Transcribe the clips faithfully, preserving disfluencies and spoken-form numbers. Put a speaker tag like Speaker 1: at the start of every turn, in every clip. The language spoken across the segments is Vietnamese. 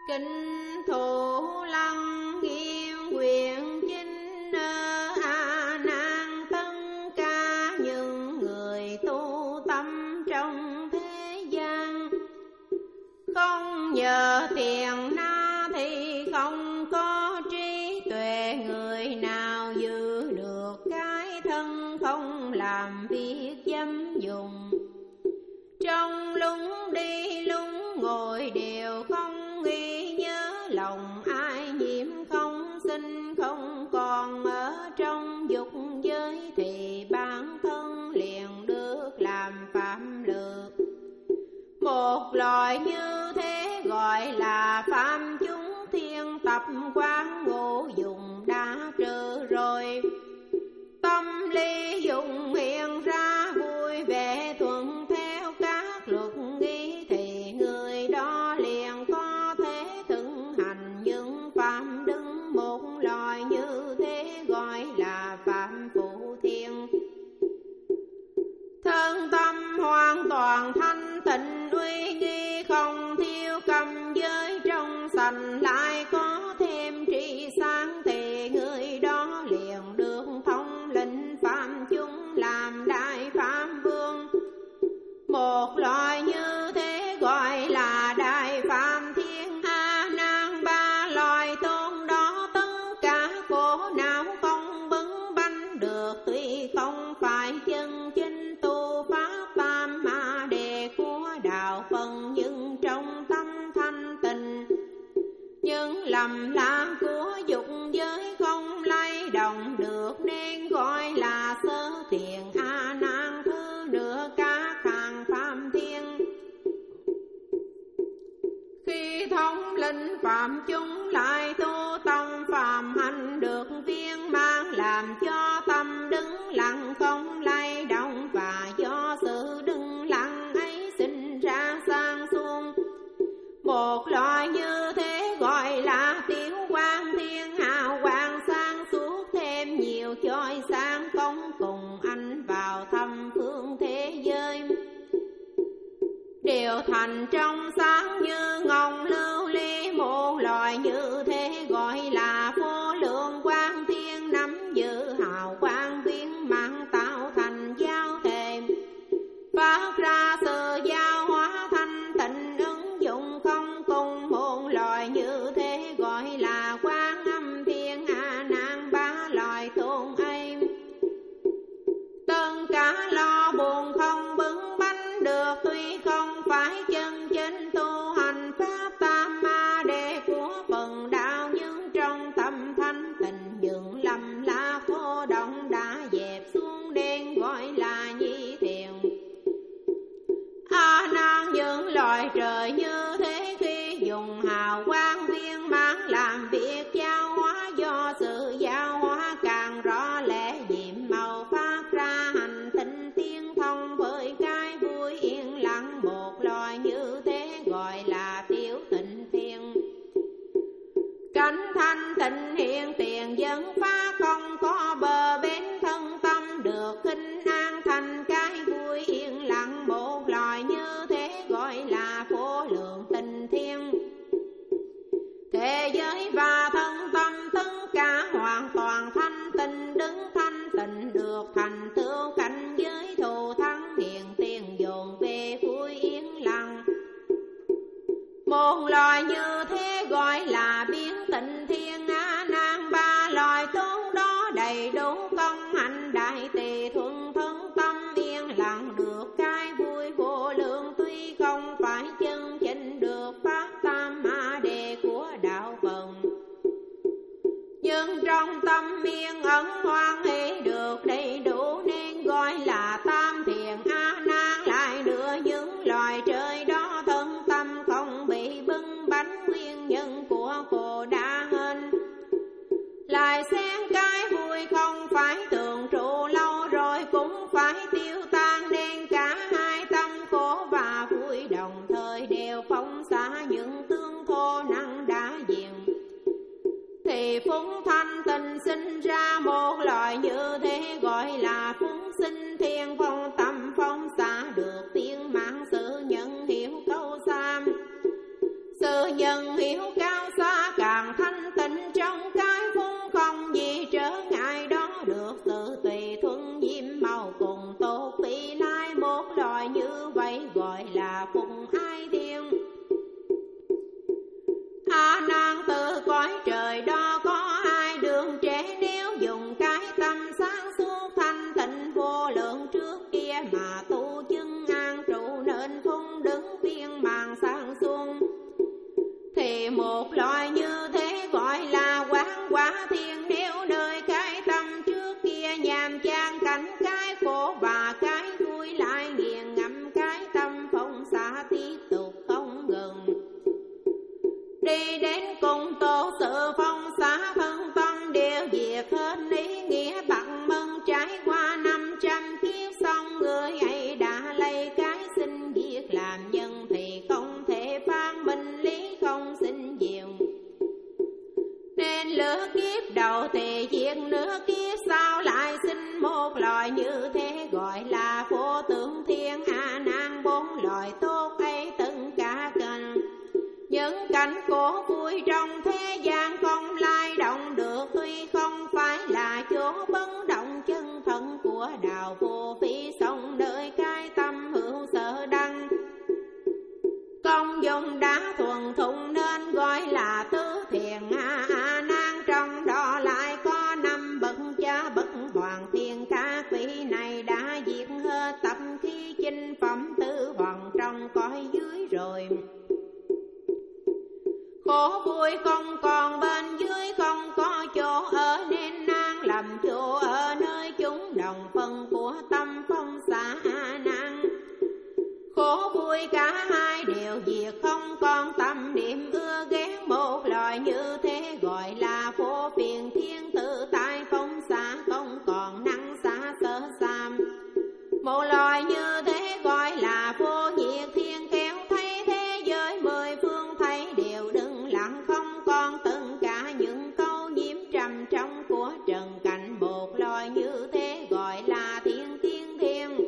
Speaker 1: Kinh Thủ Lăng Nghiêm Quyền Chinh A Nan, tất cả những người tu tâm trong thế gian, không nhờ tiền na thì không có trí tuệ. Người nào giữ được cái thân không làm việc dâm dùng, trong lúc đi lúc ngồi đều không ghi nhớ lòng ai, nhiễm không sinh không còn ở trong dục giới, thì bản thân liền được làm phạm lược. Một loài như thế gọi là phạm chúng thiên, tập quán ngũ dùng đã trừ rồi. Tâm lý dụng hiện ra vui vẻ thuận theo các luật nghi, thì người đó liền có thể thực hành những phạm đứng. Một loài như thế gọi là phạm phụ thiên. Thân tâm hoàn toàn thanh tịnh uy nghi, không thiếu cầm giới trong sạch, lại có thêm trí sáng, thì người đó liền được thông lĩnh phạm chúng làm đại phạm vương. Một loài như thế gọi là đại phạm thiên. A Nan, ba loài tôn đó tất cả khổ não không bấn bánh được, tuy không phải chân chính tu pháp tam ma đề của đạo phần, nhưng trong tâm thanh tịnh những lầm lạc của dục giới không lay động được, nên gọi là sơ thiện. A Nan, thứ nữa các hàng phạm thiên, khi thống lĩnh phạm chúng lại tu tâm phạm hành được viên mãn, làm cho tâm đứng lặng không lay động, và do sự đứng lặng ấy sinh ra sang suông. Một loài như thế gọi là tiểu quang thiên, hào quang sáng suốt thêm nhiều chói sáng, không cùng anh vào thăm phương thế giới, đều thành trong sáng như ngọc lưu ly. Một loài như thế gọi là vô lượng quang thiên, nắm giữ hào quang viên mãn, tạo thành giao thể, phát ra sự giao hóa thanh tịnh, ứng dụng không cùng. Một loài như thế gọi là quang âm thiên. A Nan, ba loài tôn ấy tất cả lo buồn không bứng bánh được, tuy không phải chân chính tu hành pháp tam ma đề của phần đạo, nhưng trong tâm thanh tịnh những lầm lạc thô động đã dẹp xuống, đen gọi là nhi thiền. A Nan, những loài trời như thế khi dùng hào quang viên mãn làm việc giao hóa, do sự giao hóa càng rõ lẽ nhiệm màu phát ra hành thịnh tiên thông với cái vui yên lặng. Một loài như thế gọi là tiểu tịnh thiên, cánh thanh tịnh hiện tiền dân phá, không có bờ bến, thân tâm được khinh an thành cái vui yên lặng. Một loài như thế gọi là vô lượng tịnh thiên, thế giới và thân tâm tất cả hoàn toàn thanh tịnh, đứng thanh tịnh được thành tựu cảnh giới thù thắng, hiện tiền dồn về vui yên lặng. Một loài như thế gọi là biến tịnh thiên. A Nan, ba loài tôn đó đầy đủ công hạnh đại tỳ thuận, thân tâm yên lặng được cái vui vô lượng, tuy không phải chân chính được pháp tam ma đề của đạo phần, nhưng trong tâm yên ẩn hoan hỷ được đầy đủ, nên gọi là tam thiền. A Nan, lại nữa những loài trời đó thân tâm không bị bưng bánh, nguyên nhân của khổ đã hên, lại xen cái vui không phải thường trụ lâu rồi cũng phải tiêu tan, nên cả hai tâm khổ và vui đồng thời đều phóng xạ những tương thô năng đã diệt, thì phúng thanh tịnh sinh ra. Một loài như thế gọi là phúng sinh thiên, phong tâm phong xạ được viên mãn, sự nhận hiểu câu sam, sự Sự nhân hiểu cao xa càng thanh tịnh trong cái phung, không gì trở ngại đó được sự tùy thuận diêm màu cùng tốt phi lai. Một loài như vậy gọi là phụng ai thiên. A nan từ cõi trời đó có hai đường trẻ, nếu dùng cái tâm sáng suốt thanh tịnh vô lượng trước kia mà tu chứng an trụ nên phung đứng viên màn sáng xuân, thì một loài như thế gọi là quán quả thiên. Nếu nơi cái tâm trước kia nhàm chán cảnh cái khổ và cái vui, lại nghiền ngẫm cái tâm phong xả tiếp tục không ngừng, đi đến cùng tổ sự phong xả thân tâm đều diệt hết ý nghĩa bằng mừng. Trải qua năm trăm kiếp xong người ấy đã lấy cái sinh diệt làm nhân, thì không thể phán minh lý không sinh diệu, nên lửa kiếp đầu thì diệt nửa kiếp sau lại sinh một loài như thế gọi là vô tượng thiên. A nan bốn loài tốt ấy tất cả cần những cảnh cổ vui trong thế gian không lay động được, tuy không phải là chỗ bất động chân phận của đạo vô phi sống nơi cái tâm hữu sở đăng. Công dụng đã thuần thụng nên gọi là tứ thiền. A a nan trong đó lại có năm bậc cha bậc hoàng thiên, các vị này đã diệt hết tập khí chinh phẩm tứ hoàng trong cõi dưới rồi. Khổ vui không còn bên dưới, không có chỗ ở nên nan làm chỗ ở nơi chúng đồng phân của tâm phong xả. A nan khổ vui cả hai đều diệt, không còn tâm niệm ưa ghét. Một loài như thế gọi là vô phiền thiên, tự tại phong xả không còn năng xả sở xàm. Một loài như thế gọi là vô nhiệt thiên, kéo thấy thế giới mười phương thấy đều đứng lặng, không còn tất cả những câu nhiễm trầm trong của trần cảnh. Một loài như thế gọi là thiên thiên thiên,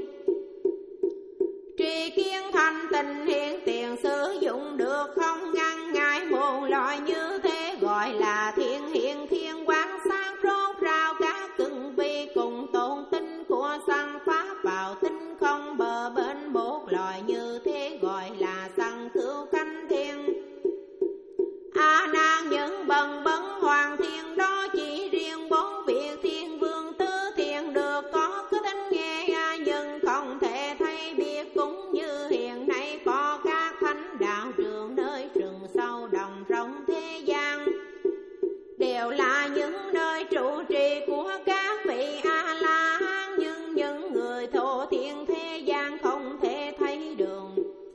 Speaker 1: tri kiến thanh tịnh hiện tiền sử dụng được không ngăn ngại. Một loài như thế gọi là thiên hiện thiên, quan sát rốt rao các cưng vi cùng tôn tinh của sanh pháp vào tinh không bờ bên. Một loài như thế gọi là sanh cứu cánh thiên. A nan những bần bấn hoàng thiên đó chỉ riêng bốn việc thiên vương tứ thiền được có cứ thính nghe, nhưng không thể thấy biết. Cũng như hiện nay có các thánh đạo trường nơi rừng sâu đồng rộng thế gian, đều là những nơi trụ trì của các vị A La Hán, nhưng những người thổ thiên thế gian không thể thấy đường.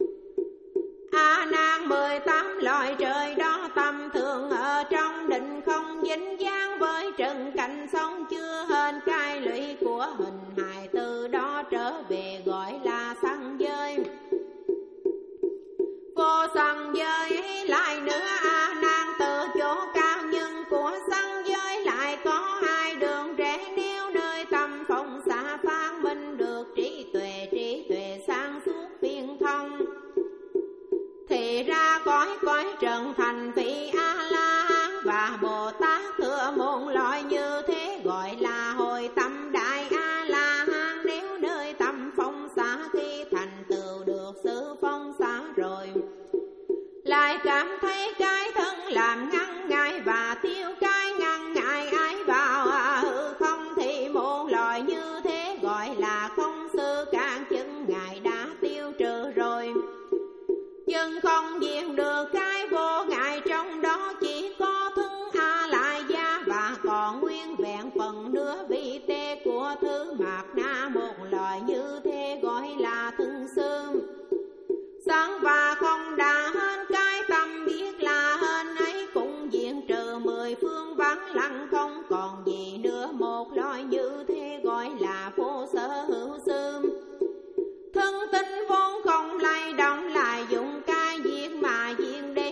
Speaker 1: A nan mười tám loài trời đó tâm thường ở trong định không dính dáng với trần cảnh sống, chưa hên cai lụy của hình hài, từ đó trở về gọi là sanh giới. Vô sanh giới lại nữa A nan từ chỗ cao nhân của sanh giới lại có hai đường rẽ. Nếu nơi tâm phong xả phát minh được trí tuệ, trí tuệ sáng suốt phiên thông, thì ra cõi cõi trần thành vị A La Hán và Bồ Tát. Thừa một loại như thế gọi là hồi tâm đại A La Hán. Nếu nơi tâm phong xả khi thành tựu được sự phong xả rồi, lại cảm thấy cái thân làm ngăn ngại và tiêu cái ngăn ngại ấy vào hư không, thì một loài như thế gọi là không sư cạn chứng ngại đã tiêu trừ rồi. Nhưng không diện được cái vô ngại trong đó, chỉ có thân A lại gia và còn nguyên vẹn phần nửa vị tê của thứ mạt na. Một loài như thế gọi là thân sư sáng và không đã hên cái tâm biết là hên ấy, cũng diện trừ mười phương vắng lặng không còn gì nữa. Một loài như thế gọi là vô sở hữu sư, thân tinh vốn không lay động, lại dùng cái diệt mà diện đế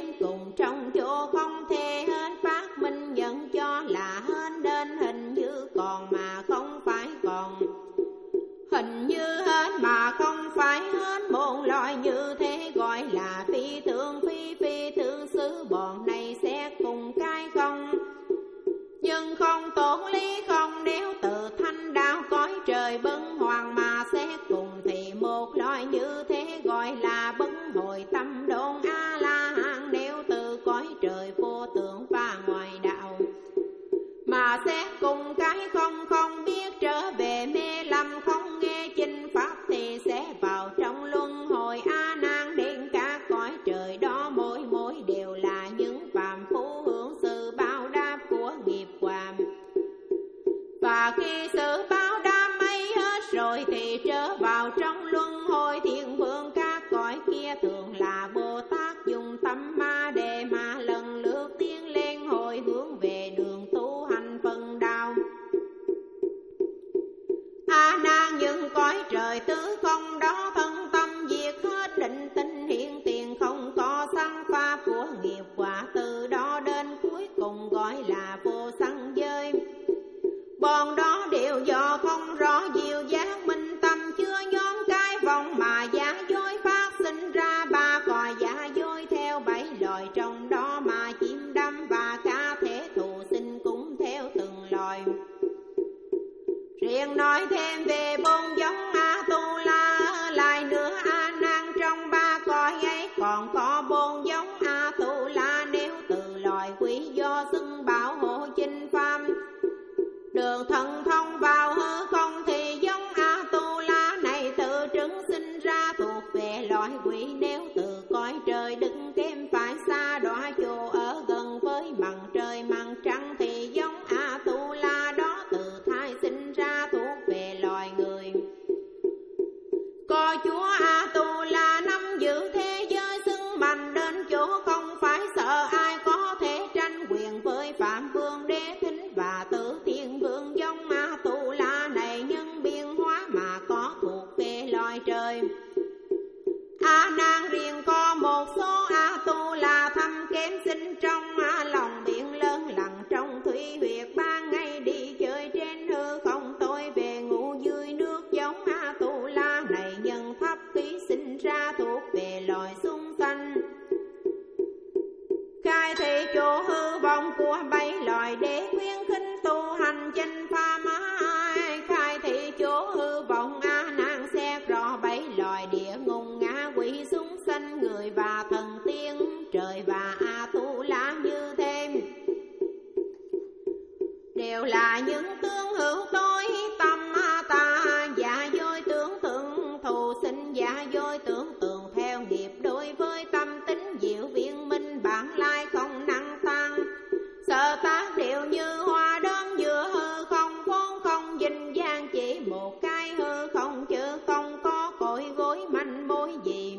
Speaker 1: Và khi sự báo đám ấy hết rồi thì trở vào trong luân hồi. Thiên vương các cõi kia thường là Bồ Tát dùng tâm ma để mà lần lượt tiến lên hồi hướng về đường tu hành phần đạo. A nan những cõi trời tứ không đó thân tâm diệt hết, định tinh hiện tiền không có sang pháp của nghiệp quả, từ đó đến cuối cùng gọi là vô sanh giới. Bọn đó đều do không rõ diệu giác minh tâm, chưa nhóm cái vọng mà giả dối phát sinh ra. Ba cõi giả dối theo bảy loài trong đó mà chìm đắm, và cả thể thù sinh cũng theo từng loài. Riêng nói thêm về bốn giống A-tu-la lại nữa A nan, trong ba cõi ấy còn có bốn giống A-tu-la. Nếu từ loài quý do xưng bảo hộ chinh pháp đường thần thông vào hư không, thì giống A-tu-la này tự trứng sinh ra thuộc về loài quỷ. Nếu từ cõi trời đứng kém phải xa đọa chỗ ở gần với mặt trời mặt trăng, thì giống A-tu-la đó từ thai sinh ra thuộc về loài người. Có chúa A-tu-la nắm giữ thế giới xưng mạnh đến chỗ không phải sợ ai có thể tranh quyền với Phạm Vương Đế Thính và Tử Thiên Vương. Giống A-tu-la này nhân biên hóa mà có thuộc về loài trời. A nan riêng có một số A-tu-la thâm kém sinh trong lòng biển lớn lặng trong thủy huyệt, ban ngày đi chơi trên hư không, tối về ngủ dưới nước. Giống A-tu-la này nhân thấp khí sinh ra thuộc về loài súc sanh. Khai thị chỗ hư vọng của bảy loài để khuyến khích tu hành chánh pháp. Khai thị chỗ hư vọng A nan xét rõ bảy loài địa ngục ngạ quỷ súc sanh, người và thần tiên, trời và A-tu-la như thế đều là những tướng hữu tối tâm ta. Giả dối tưởng tượng thù sinh, giả dối tưởng tượng theo nghiệp đối với tâm tính diệu viên minh bản lai không năng tăng. Sở tác đều như hoa đơm giữa hư không, vốn không dinh dáng chỉ một cái hư không, chứ không có cội gối manh mối gì.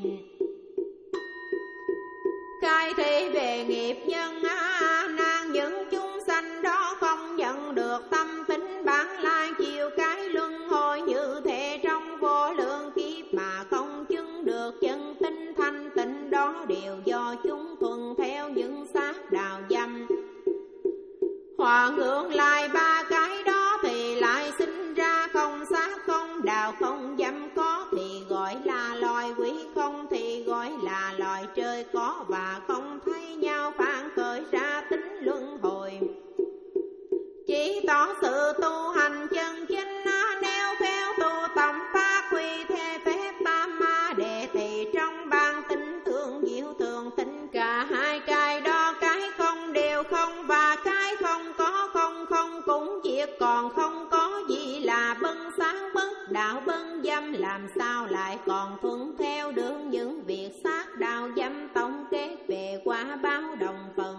Speaker 1: Khai thị về nghiệp nhân A nan, những chúng sanh đó không nhận được tâm tính bản lai chiều cái luân hồi như thế trong vô lượng kiếp, mà không chứng được chân tinh thanh tịnh. Đó đều do chúng thuần theo những xác đạo dâm. Hòa ngược lại ba cái đó thì lại sinh ra không xác không đạo không dâm. Có thì gọi là loài quỷ, không thì gọi là loài trời. Có và không thấy nhau phản khởi ra tính luân hồi, chỉ tỏ sự tu hành chân chính. Nếu phèo tu tâm phát huy thế phép tam ma đệ, thì trong ban tính thương diệu thường tính cả hai cái đó. Cái không đều không và cái không có không không cũng diệt, còn không có gì là bân sáng bất đạo bân dâm. Làm sao lại còn thuận theo được những việc sát đạo dâm, tổng kết về quả báo đồng phần.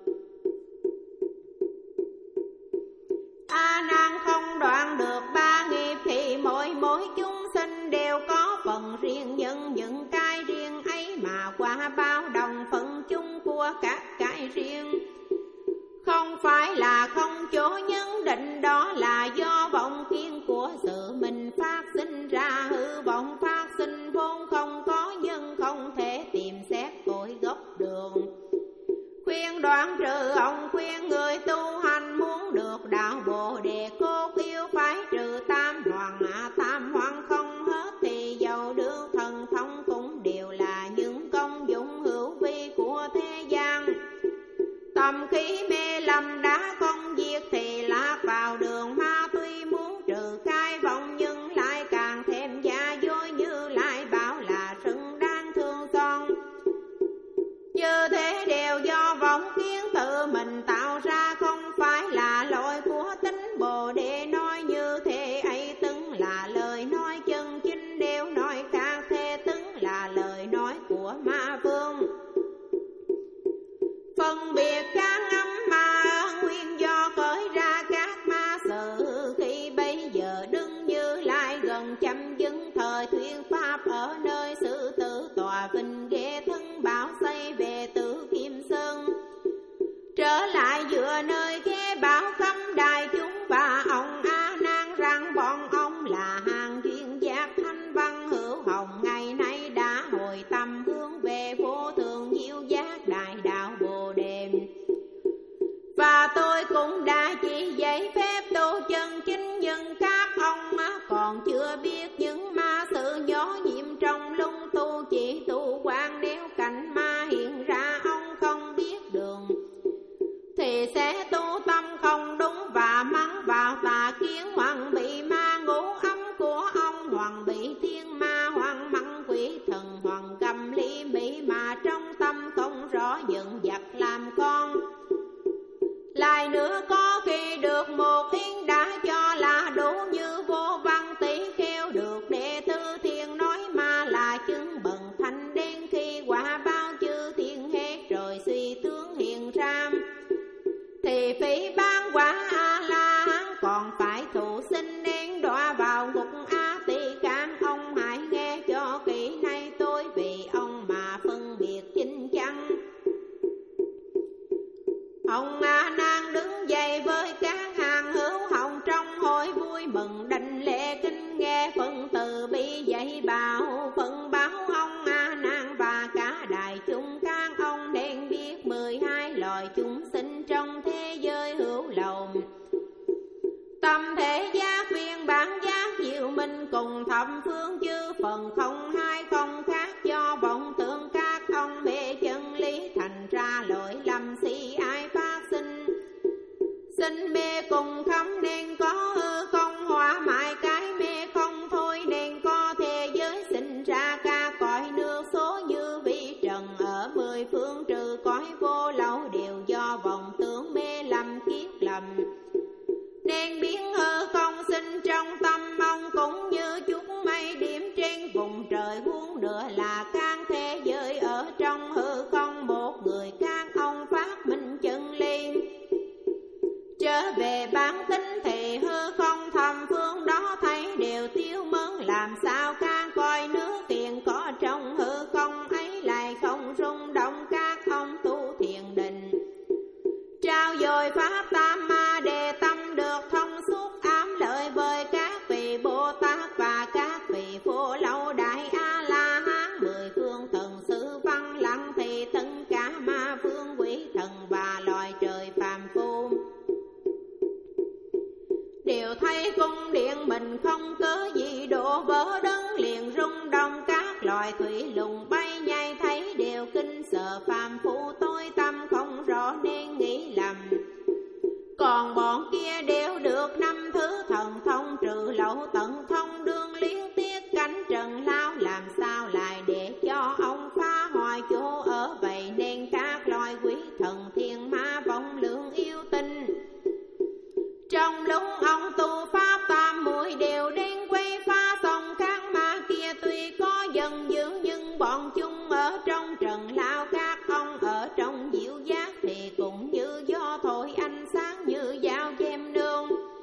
Speaker 1: A nan không đoạn được ba nghiệp, thì mỗi mỗi chúng sinh đều có phần riêng, nhân những cái riêng ấy mà quả báo đồng phần chung của các cái riêng. Không phải là không chỗ nhân định, đó là do vọng kiến của sự mình phát sinh ra. Hư vọng phát sinh vốn không có nhân, không thể tìm xét cội gốc đường. Khuyên đoạn trừ ông khuyên người tu hành, muốn được đạo Bồ Đề cốt yếu phải trừ tam hoàng. À, tam hoàng không hết thì dầu được thần thông cũng đều là những công dụng hữu vi của thế gian. Tâm khí mê lầm đã không diệt thì lạc vào đường ma, tuy muốn trừ khai vọng nhưng lại càng thêm giả dối, như lại bảo là sừng đang thương son. Như thế đều do vọng kiến tự mình tạo ra, không phải là lỗi của tính Bồ Đề. Nói như thế ấy từng là lời nói chân chính, đều nói khác thế từng là lời nói của ma vương. Phân biệt các âm ma nguyên do khởi ra các ma sự, khi cũng đã chỉ dạy phép tu chân chính, nhưng các ông còn chưa biết những ma sự nhỏ nhiệm trong lung tu chỉ tu quan. Nếu cảnh ma hiện ra ông không biết đường thì sẽ tu tâm không đúng và mắng vào tà kiến. Hoàng bị ma ngũ ấm của ông, hoàng bị thiên ma, hoàng mắng quỷ thần, hoàng cầm ly mỹ mà trong tâm không rõ dựng vật làm con. Lại nữa có khi được một yên đã cho là đủ, như vô văn tỷ kheo được đệ tử thiên nói ma là chứng bần thanh đen. Khi quả bao chư thiên hết rồi suy tướng hiện ra thì phỉ ban quả A La Hán còn phải thụ sinh nên đọa vào ngục A Tỳ Can. Ông hãy nghe cho kỹ nay tôi vì ông mà phân biệt chính chắn. Ông A Nan đứng dậy với các hàng hữu hồng trong hội vui mừng đảnh lễ kinh nghe phân từ bi dạy bảo. Phân báo ông A Nan và cả đại chúng các ông nên biết mười hai loài chúng sinh trong thế giới hữu lậu. Tâm thể giác viên bản giác diệu minh cùng thập phương chư phần không hai không khác, do vọng tưởng các ông mê chân lý thành ra lỗi lầm si ai phát sinh. Sinh mê cùng khắm nên có hư không hóa mãi cái mê không thôi, nên có thế giới sinh ra ca cõi nước số như vi trần ở mười phương trừ cõi vô lậu đều do vọng tưởng mê lầm kiết lầm. Nên biến hư không sinh trong tâm ông cũng như chút mây điểm trên vùng trời, huống nữa là các thế giới ở trong hư không. Một người các ông phát minh chân lý trở về bản tính thì hư không thầm phương đó thấy đều tiêu mớn. Làm sao các coi nước tiền có trong hư không ấy lại không rung động. Các ông tu thiền định trao dồi pháp tam ma đề tâm được thông suốt ám lợi với các vị Bồ Tát và các vị Phổ Lậu Đại A La Hán. Mười phương thần sư văn lặng thì tất cả ma phương quỷ thần và loài trời phàm phu đều thấy cung điện mình không cớ gì đổ vỡ đất liền rung động. Các loài thủy lùng bay nhảy thấy đều kinh sợ. Phàm phu tối tâm không rõ nên nghĩ lầm, còn bọn kia đều được năm thứ thần thông trừ lậu tận thông đương liên tiết cánh trần lao. Làm sao lại để cho ông phá hoại chỗ ở vậy, nên các loài quỷ thần thiên ma vong lượng yêu tinh trong lúc ông tu pháp tam muội đều đến quay phá xong. Các ma kia tuy có dần dữ nhưng bọn chúng ở trong trần lao. Các ông ở trong diệu giác thì cũng như gió thổi ánh sáng như dao chém nương,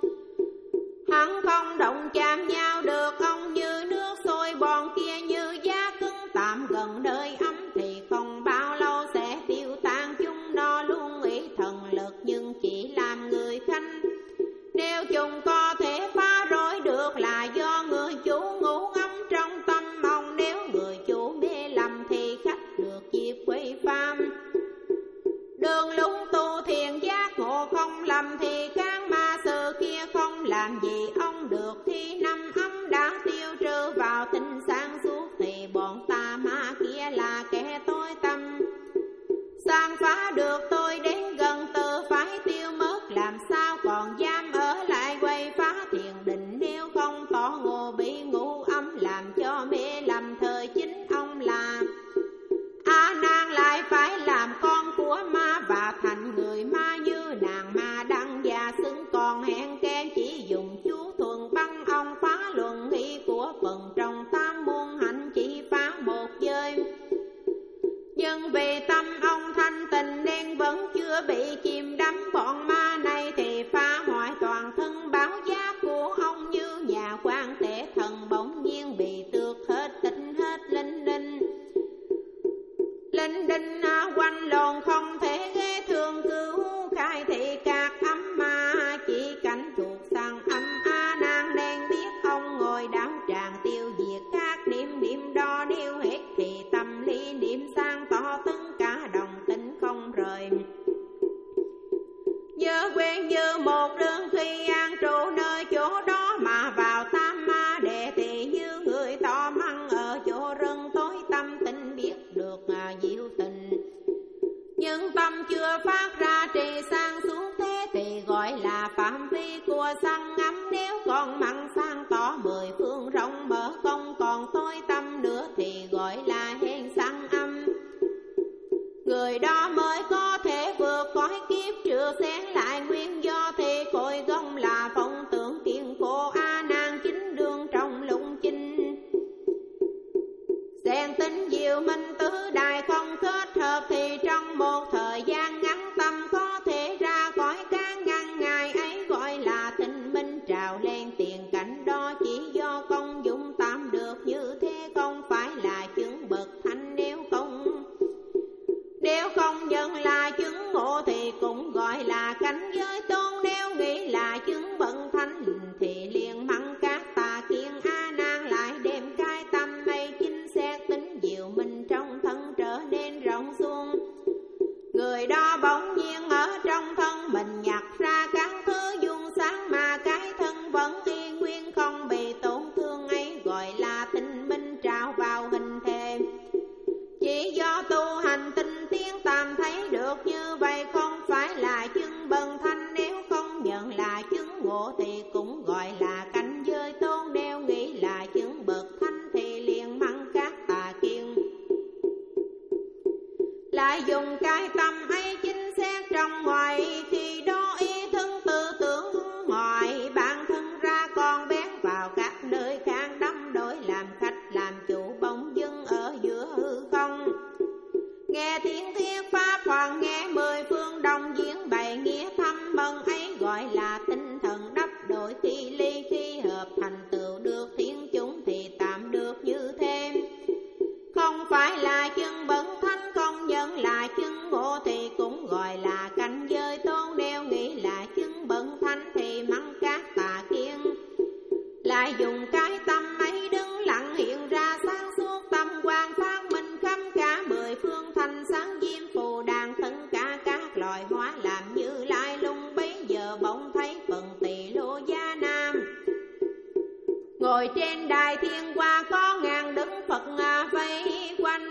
Speaker 1: hắn không động chạm nhau được. Ông như nước sôi, bọn kia như giá cứng tạm gần nơi ấm thì không bao lâu sẽ tiêu tan. Chúng nó luôn nghĩ thần lực nhưng chỉ làm người khanh. Nếu chúng có thể phá rối được là do người chủ ngủ ngấm trong tâm ông. Nếu người chủ mê lầm thì khách được dịp quay phàm. Đường lũng tu thiền giác ngộ không lầm thì các ma sự kia không làm gì ông được. Khi năm ấm đã tiêu trừ vào tinh sáng suốt thì bọn tà ma kia là kẻ tối tâm. Sang phá được tôi đến gần từ phải tiêu mất. Làm sao còn dám ở lại quay phá thiền định, nếu không tỏ ngộ bị ngũ âm làm cho mê lầm. Thời chính ông là A Nan lại phải làm con của ma và thành người ma như nàng ma đăng và xứng. Còn hẹn kén chỉ dùng chú thuần băng ông phá luận nghi của phần trong tam muôn hạnh chỉ phá một giới. Nhưng vì tâm ông thanh tình nên vẫn chưa bị chìm đắm. Bọn ma này thì phá hoại toàn thân báo giác của ông, như nhà quan tể thần bỗng nhiên bị tước hết tịnh hết linh đinh. Linh đinh quanh lồn không thể ghé thương cứu khai thì các ấm ma chỉ cảnh thuộc sang âm A Nan nên biết ông ngồi đảo tràng tiêu diệt các điểm điểm đo điêu hết thì tâm lý điểm sang tỏ tất cả đồng tính không rời. Nhớ chưa quen như một đường khi an trụ nơi chỗ đó mà vào tam ma đệ thì như người tò măng ở chỗ rừng tối tâm tình biết được à, diệu tình. Nhưng tâm chưa phát ra trì sang xuống thế thì gọi là phạm vi của săn ngắm. Nếu còn mặn sang tỏ mười phương rộng mở không còn tối tâm nữa thì gọi là hèn săn âm. Người đó mới có thể vượt khỏi kiếp trừ xén lại nguyên do thì cội gông là phong tưởng kiên cố a nan chính đương trong lũng chinh. Xen tính diệu minh tứ đại không kết hợp thì trong một thời gian ngắn tâm có thể ra khỏi các ngăn ngài ấy gọi là tinh minh trào lên tiền cảnh. Đó chỉ do công dụng tạm được như thế không phải là chứng bậc thánh. Nếu không Nếu không nhận là chứng ngộ thì cũng gọi là cảnh giới tôn. Nếu nghĩ là chứng bậc thánh thì liền mắng các tà kiến a nan lại đem cái tâm này chính xét tính diệu minh trong thân trở nên rộng xuống. Người đó bỗng nhiên ở trong thân mình nhặt ra các thứ dung sáng mà cái thân vẫn y nguyên không bị tổn thương ấy gọi là tinh minh trào vào hình thể. Chỉ do tu hành tinh tiến tạm thấy được như vậy không phải là chứng bậc thánh. Nếu không nhận là chứng ngộ thì cũng gọi là cảnh giới tôn. Nếu nghĩ là chứng bậc thánh thì liền mắng các tà kiến. Lại dùng cái tâm ấy chính xét trong ngoài khi đó ý thức tư tưởng ngoài bản thân ra còn bén vào các nơi khác đắm đổi làm khách làm chủ bỗng dưng ở giữa hư không. Nghe tiếng thiết pháp hoặc nghe mười phương đồng diễn bày nghĩa thâm mần ấy gọi là tinh thần đắp đổi khi ly khi hợp thành tựu được thiên chúng thì tạm được như thế. Không phải là chân bậc thánh không nhận là chân ngộ thì cũng gọi là cảnh giới tôn. Nếu nghĩ là chân bậc thánh thì mắng các tà kiến. Lại dùng cái tâm ấy đứng lặng hiện ra sáng suốt tâm quan phát minh khắp cả mười phương thành sáng diêm phù đàn tất cả các loài hóa làm như lai lung. Bấy giờ bỗng thấy phần tỳ lô gia nam ngồi trên đài thiên hoa có ngàn đức Phật vây quanh.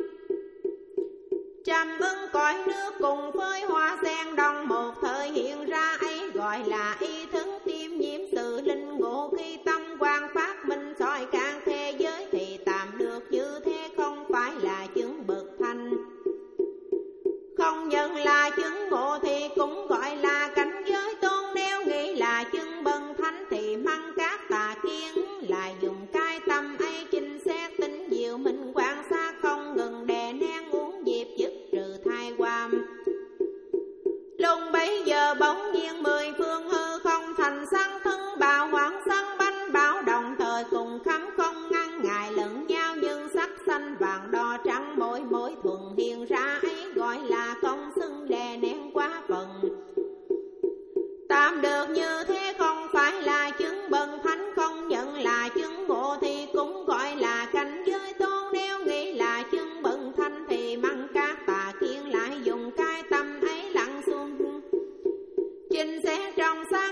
Speaker 1: Trăm ưng cõi nước cùng với hoa sen đồng một thời hiện ra ấy gọi là ý thức tiêm nhiễm sự linh ngộ. Khi tâm quan phát minh soi càng thế giới thì tạm được như thế không phải là chứng bậc thánh. Không nhận là chứng ngộ thì cũng gọi là cảnh giới tôn. Nếu nghĩ là chứng bậc thánh thì mắng các tà kiến. Lại dùng cái tâm ấy chính xét tính diệu minh quan sát không ngừng đè nén uống diệp dứt trừ thai quam. Lúc bấy giờ bỗng nhiên mười phương hư không thành sáng thân bào hoảng sáng bánh báo đồng thời cùng khắm không ngăn ngại lẫn nhau. Nhưng sắc xanh vàng đỏ trắng mỗi mỗi thuần hiện ra ấy gọi là không xưng đè nén quá phần. Tạm được như thế không phải là chứng bậc thánh. Không nhận là chứng ngộ thì cũng gọi là cảnh giới tôn. Nếu nghĩ là chứng bậc thánh thì mắng các tà kiến. Lại dùng cái tâm ấy lặng xuống chính xét trong xác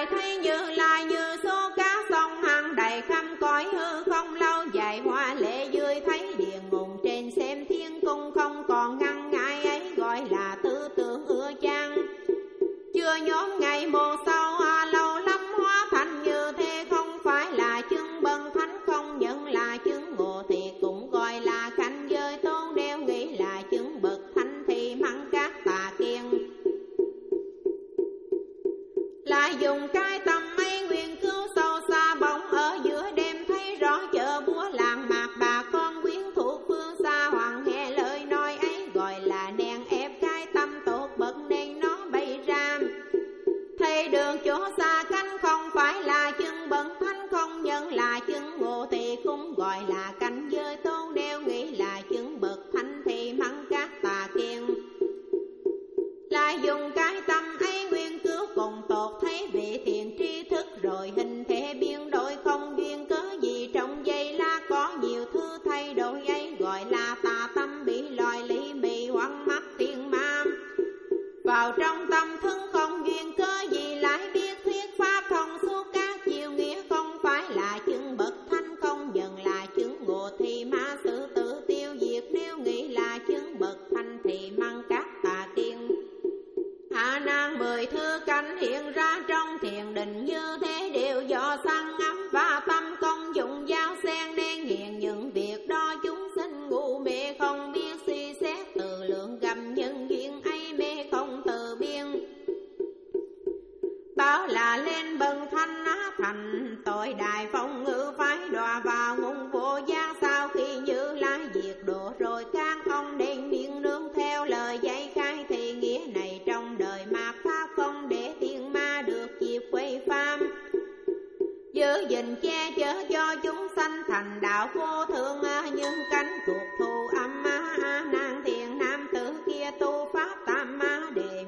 Speaker 1: lại thấy Như Lai như số cá sông hằng đầy khắp cõi hư không, lâu dài hoa lệ dưới thấy địa ngục trên xem thiên cung không còn ngăn ngại ấy, gọi là tư tưởng ưa chan. Chưa nhóm ngày mùa sau lâu lắm hóa thành như thế, không phải là chứng bần thánh, không nhận là chứng ngộ thì cũng gọi là cảnh giới tôn. Nếu nghĩ là chứng bậc thánh thì mắng các tà kiên, lại dùng cái tâm ấy nguyên cứu sâu xa. Bỗng ở giữa đêm thấy rõ chợ búa làng mạc, bà con quyến thuộc phương xa hoàng nghe lời nói ấy, gọi là đèn ép cái tâm tốt bậc nên nó bay ra. Thấy đường chỗ xa cánh không phải là chứng bậc thánh, không nhận là chứng ngộ thì cũng gọi là cảnh giới tôn. Nếu nghĩ là chứng bậc thánh thì mắng các tà kiên, lại dùng cái tâm ấy nguyên cứu cùng tốt. Thấy vị thiện tri thức rồi hình thể biến đổi, không duyên cớ gì trong giây lá có nhiều thứ thay đổi ấy, gọi là tà tâm bị loài lý mị hoặc mắt tiền ma vào trong tâm thức, không duyên cớ gì lại biết thuyết pháp thông suốt các chiều nghĩa, không phải là chứng bậc thánh, không nhận là chứng ngộ thì ma sự tự tiêu diệt. Nếu nghĩ là chứng bậc thánh thì mắng các tà kiên. A Nan mười thứ cảnh hiện ra trong thiền định như thế, đều do săn ngắm và tâm công dụng giao xen, nên hiện những việc đó chúng sinh ngu mê không biết suy xét từ lượng gầm nhân duyên ấy, mê không từ biên. Bảo là lên bần thanh á thành tội đại phong ngữ phái đọa vào ngục vô gian. Sau khi Như Lai diệt độ rồi các ông đền miệng nương theo lời dạy khai, thì nghĩa này trong đời mạt pháp không để tiên ma được dịp quay phàm, giữ gìn che chở cho chúng sanh thành đạo vô thượng. Nhưng cánh cuộc thù âm A Nan thiền nam tử kia tu pháp tam ma đệm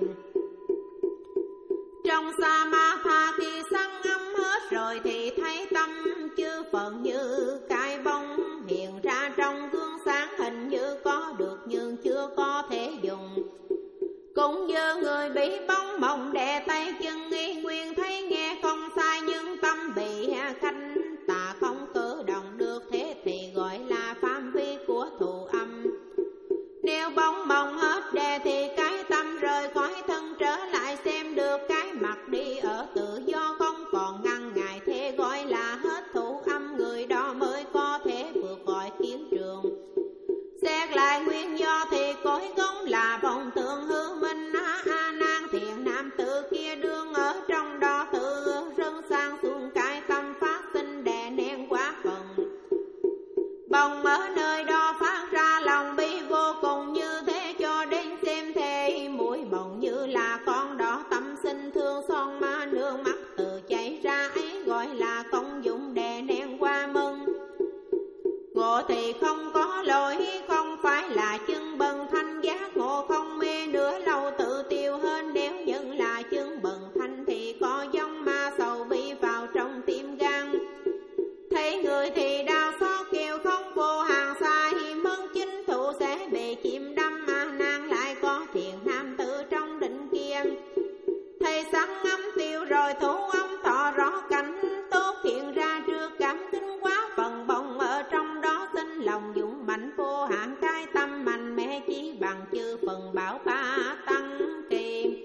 Speaker 1: trong sa ma tha, khi săn ngắm hết rồi thì thấy tâm chư phận như cái bóng hiện ra trong gương sáng, hình như có được nhưng chưa có thể dùng. Cũng như người bị bóng mộng đè tay chân nghi nguyên, thấy nghe không sai nhưng tâm bị khanh tà không cử động được, thế thì gọi là phạm vi của thù âm. Nếu bóng mộng hết đè thì cái tâm rời khỏi thân trở lại xem được cái mặt đi ở tự do, không còn ngăn ngại, thế gọi là hết thù âm. Người đó mới có thể vượt khỏi chiến trường. Xét lại nguyên do thì cội gốc là vọng tưởng hư minh. A Nan thiện nam tử kia đương ở trong đó tự rưng sang xuống cái tâm phát sinh đè nén quá phần. Bỗng ở nơi đó phát ra lòng bi vô cùng như thế, cho đến xem thế mũi bồng như là con đỏ tâm sinh thương son ma, nước mắt từ chảy ra ấy, gọi là công dụng đè nén qua mừng. Ngộ thì không có lỗi, không phải là chứng bần thanh, giác ngộ không mê nữa lâu tự tiêu hơn. Nếu nhận là chứng bần thanh thì có giống ma sầu bi vào trong tim gan. Thấy người thì đau xót kêu không vô hàng sai, mất chính thủ sẽ bị chìm đắm. A Nan lại có thiện nam tử trong định kia, thầy săn ngắm tiêu rồi thủ âm tỏ rõ cảnh tốt hiện ra trước cảm kính quá phần. Bồng ở trong đó sinh lòng dũng mạnh vô hạn, cái tâm mạnh mẽ chỉ bằng chư phần bảo ba tăng kỳ.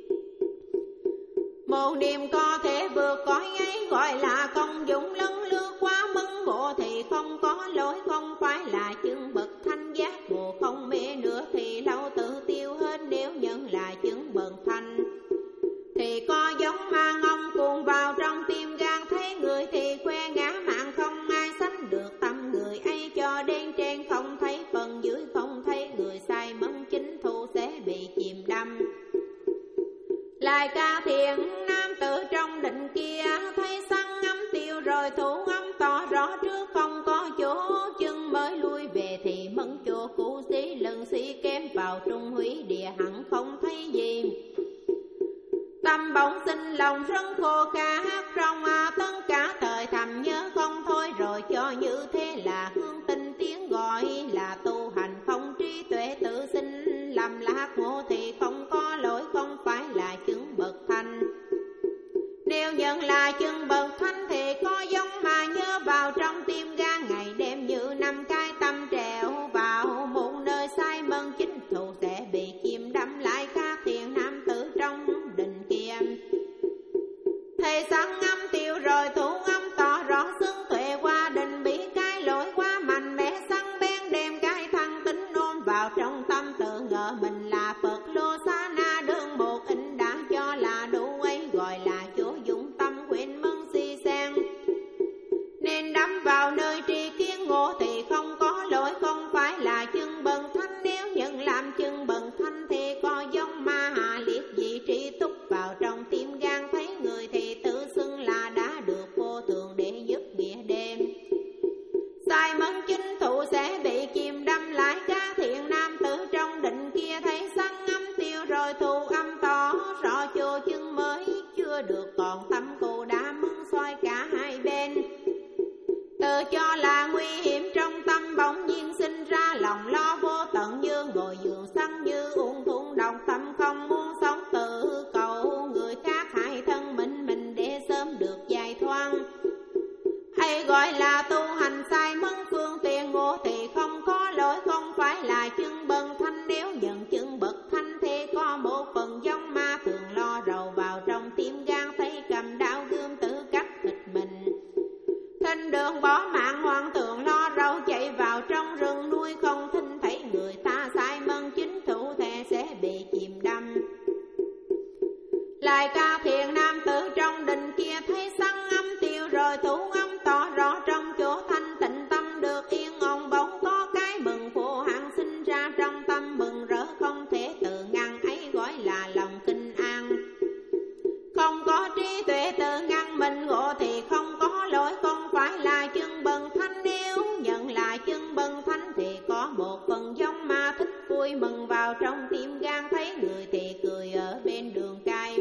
Speaker 1: Một niềm có thể vượt cõi ấy, gọi là công dụng lấn lướt quá mấn ngộ thì không có lỗi, không phải là chứng bậc thanh, giác ngộ không mê nữa thì lâu tự tiêu hết. Nếu nhận là chứng bậc thanh thì có giống ma ngông cuồng vào trong tim gan, thấy người thì khoe ngã mạng không ai sánh được tâm người ấy, cho đến trên không thấy phần dưới không thấy người, sai mất chính thủ sẽ bị chìm đắm. Lại ca thiện nam tử trong định kia, thấy săn ngắm tiêu rồi thủ âm tỏ rõ trước không có chỗ chân, mới lui về thì mẫn chỗ cũ xí lần xí kém vào trung hủy địa hẳn không thấy gì. Tâm bỗng sinh lòng rất khô khát trong à, tất cả thời thầm nhớ không thôi, rồi cho như thế là hương tinh tiếng gọi là tu hành, không trí tuệ tự sinh lầm lạc ngộ thì không có lỗi, không phải là chứng bậc thanh. Nếu nhận mình là Phật Lô Sa Na đương một in đã cho là đủ ấy, gọi là chỗ dụng tâm quên mân si sen. Nên đắm vào nơi tri kiến ngộ thì không có lỗi, không phải là chân bần thanh. Nếu nhận làm chân bần thanh thì có giống ma hạ liệt vị trí túc vào trong tim gan, thấy người thì tự xưng là đã được vô thường để giúp nghĩa đêm. Sai mẫn chính thụ sẽ bị chìm đắm lại, các thiện nam tử trong định kia thấy sân âm tiêu rồi thù âm tỏ rõ chô chân mới chưa được, còn tâm cô đã mừng soi cả hai bên. Tự cho là nguy hiểm trong tâm bỗng nhiên sinh ra lòng lo vô tận, như ngồi giường sân như uống thuốc độc, tâm không muốn sống tự cầu người khác hại thân mình mình để sớm được giải thoát. Hay gọi là tu hành sai mẫn phương tiện ngộ thì không có lỗi, không phải là chân bần thanh. Nếu nhận chân bậc thanh thì có một phần giống ma thường lo rầu vào trong tim gan, thấy cầm đao gươm tự cách thịt mình. Thinh đường bỏ mạng hoang tưởng lo rầu chạy vào trong rừng nuôi, không thinh thấy người ta sai mẫn chính thủ thể sẽ bị chìm đắm. Lại ca thiện nam tử trong đình kia thấy sân âm tiêu rồi thủ âm tỏ rõ trong chỗ thanh tịnh tâm được yên ổn, bỗng có cái mừng vô hạn sinh ra trong tâm mừng rỡ không thể tự ngăn, ấy gọi là lòng kinh an. Không có trí tuệ tự ngăn mình ngộ thì không có lỗi, không phải là chân bần thanh. Nếu nhận là chân bần thanh thì có một phần giống ma thích vui mừng vào trong tim gan, thấy người thì cười ở bên đường cai.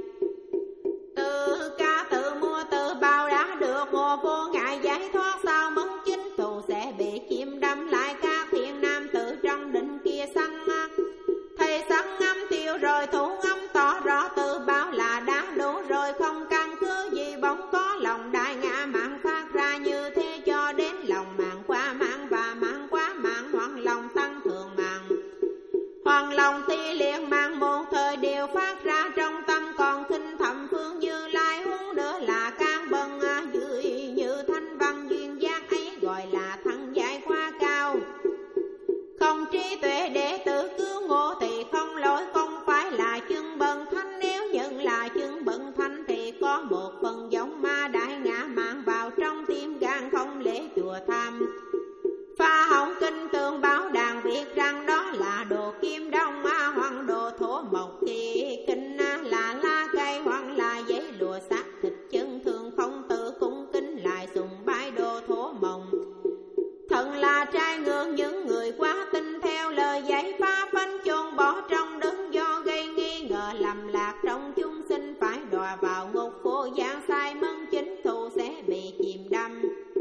Speaker 1: Tự ca tự mua tự bao đã được ngộ vô ngại giải thoát, sao mẫn chính thù sẽ bị chìm đắm lại, các thiện nam tử trong định kia sân thầy sân âm tiêu rồi thủ âm tỏ rõ tự bảo là đã đủ rồi, không căn cứ gì bỗng có lòng đại ngã mạng phát ra như thế, cho đến lòng mạng qua mạng và mạng quá mạng, hoặc lòng tăng thường mạng hoặc lòng ti liền mạng, một thời đều phát ra trong tâm, còn khinh thầm phương Như Lai huống nữa là can bần dưới như thanh văn duyên giác, ấy gọi là thăng giải quá cao. Không trí tuệ để tự cứu ngộ thì không lỗi, không phải là chân bần thanh. Nếu nhận là chân bần thanh thì có một phần giống ma đại ngã mạng vào trong tim gan, không lễ chùa tham. Pha hồng kinh tường báo đàn viết rằng đó là đồ kim đông ma, hoặc đồ thổ mộc kỳ kinh là lá cây, hoặc là giấy lụa xác thịt chân thường không tự cung kính lại sùng bái đồ thổ mộng. Thần là trai ngược những người quá tin theo lời dạy phá phanh chôn bỏ trong đứng, do gây nghi ngờ lầm lạc trong chúng sinh phải đọa vào ngục vô gian, sai mẫn chính thù sẽ bị chìm đắm.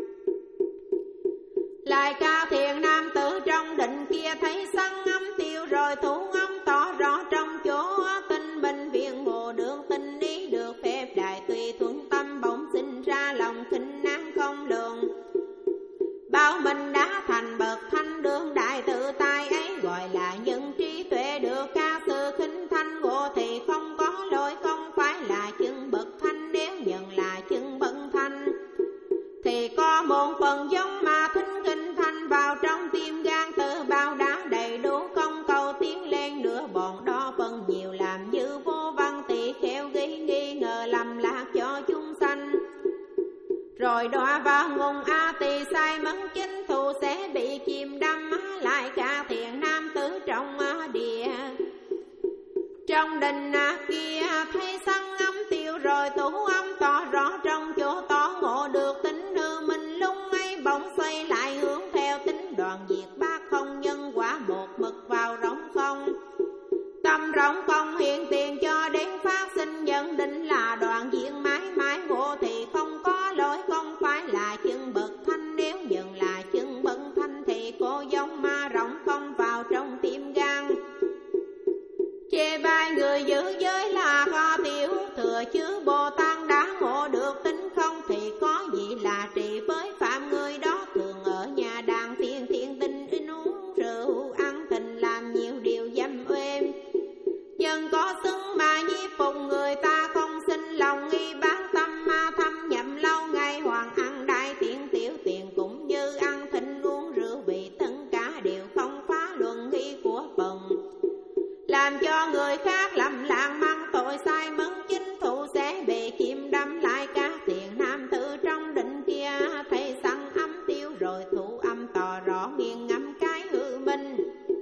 Speaker 1: Lại ca thiện nam tử trong định kia thấy sân âm tiêu rồi thủ âm tỏ rõ trong chỗ tinh bình viện ngộ được tinh ý được phép đại tùy thuận tâm, bỗng sinh ra lòng khinh năng không lường. Bao mình đã thành bậc thanh đương đại tự tại, ấy gọi là những trí tuệ được ca sự khinh thanh ngộ thì không có lỗi, không phải là chân bậc thanh. Nếu nhận là chân bậc thanh thì có một phần giống ma thính kinh thanh vào trong tim gan, tự bao đã đầy đủ công cầu tiến lên nữa, bọn đó phần nhiều làm như vô văn tỳ khéo gây nghi ngờ lầm lạc cho chúng sanh, rồi đọa vào ngùng a tỳ sai mẫn chính thù sẽ bị chìm đắm. Lại cả thiện nam tử trong địa trong đình kia thấy sân âm tiêu rồi thủ âm tỏ rõ trong chỗ tỏ ngộ được tính hư mình lung ấy, bỗng xoay lại hướng theo tính đoàn diệt bát không nhân quả một mực vào rỗng không. Tâm rỗng không hiện tiền cho đến phát sinh nhận định là đoạn diện mãi mãi ngộ thì không có lỗi, không phải là chân bậc thanh. Nếu nhận là chân bậc thanh thì cô giống ma rỗng không vào trong tim gan. Chê bai người giữ giới là kho tiểu thừa chứ Bồ Tát đã ngộ được tính không thì có gì là trị với phạm. Người đó thường ở nhà đàn thiên thiên tinh in uống rượu ăn tình làm nhiều điều dâm uê, nhân có xứng mà nhiếp phục người ta không xin lòng nghi bán tâm ma thâm nhậm lâu ngày, hoàng ăn đại tiện tiểu tiền cũng như ăn thịnh uống rượu, vì tất cả đều không phá luận nghi của phần. làm cho người khác lầm lạc mang tội sai mất chính thù sẽ bị chìm đắm lại. Các thiện nam tử trong định kia thấy sẵn âm tiêu rồi thủ âm tỏ rõ nghiêng ngắm cái hư minh.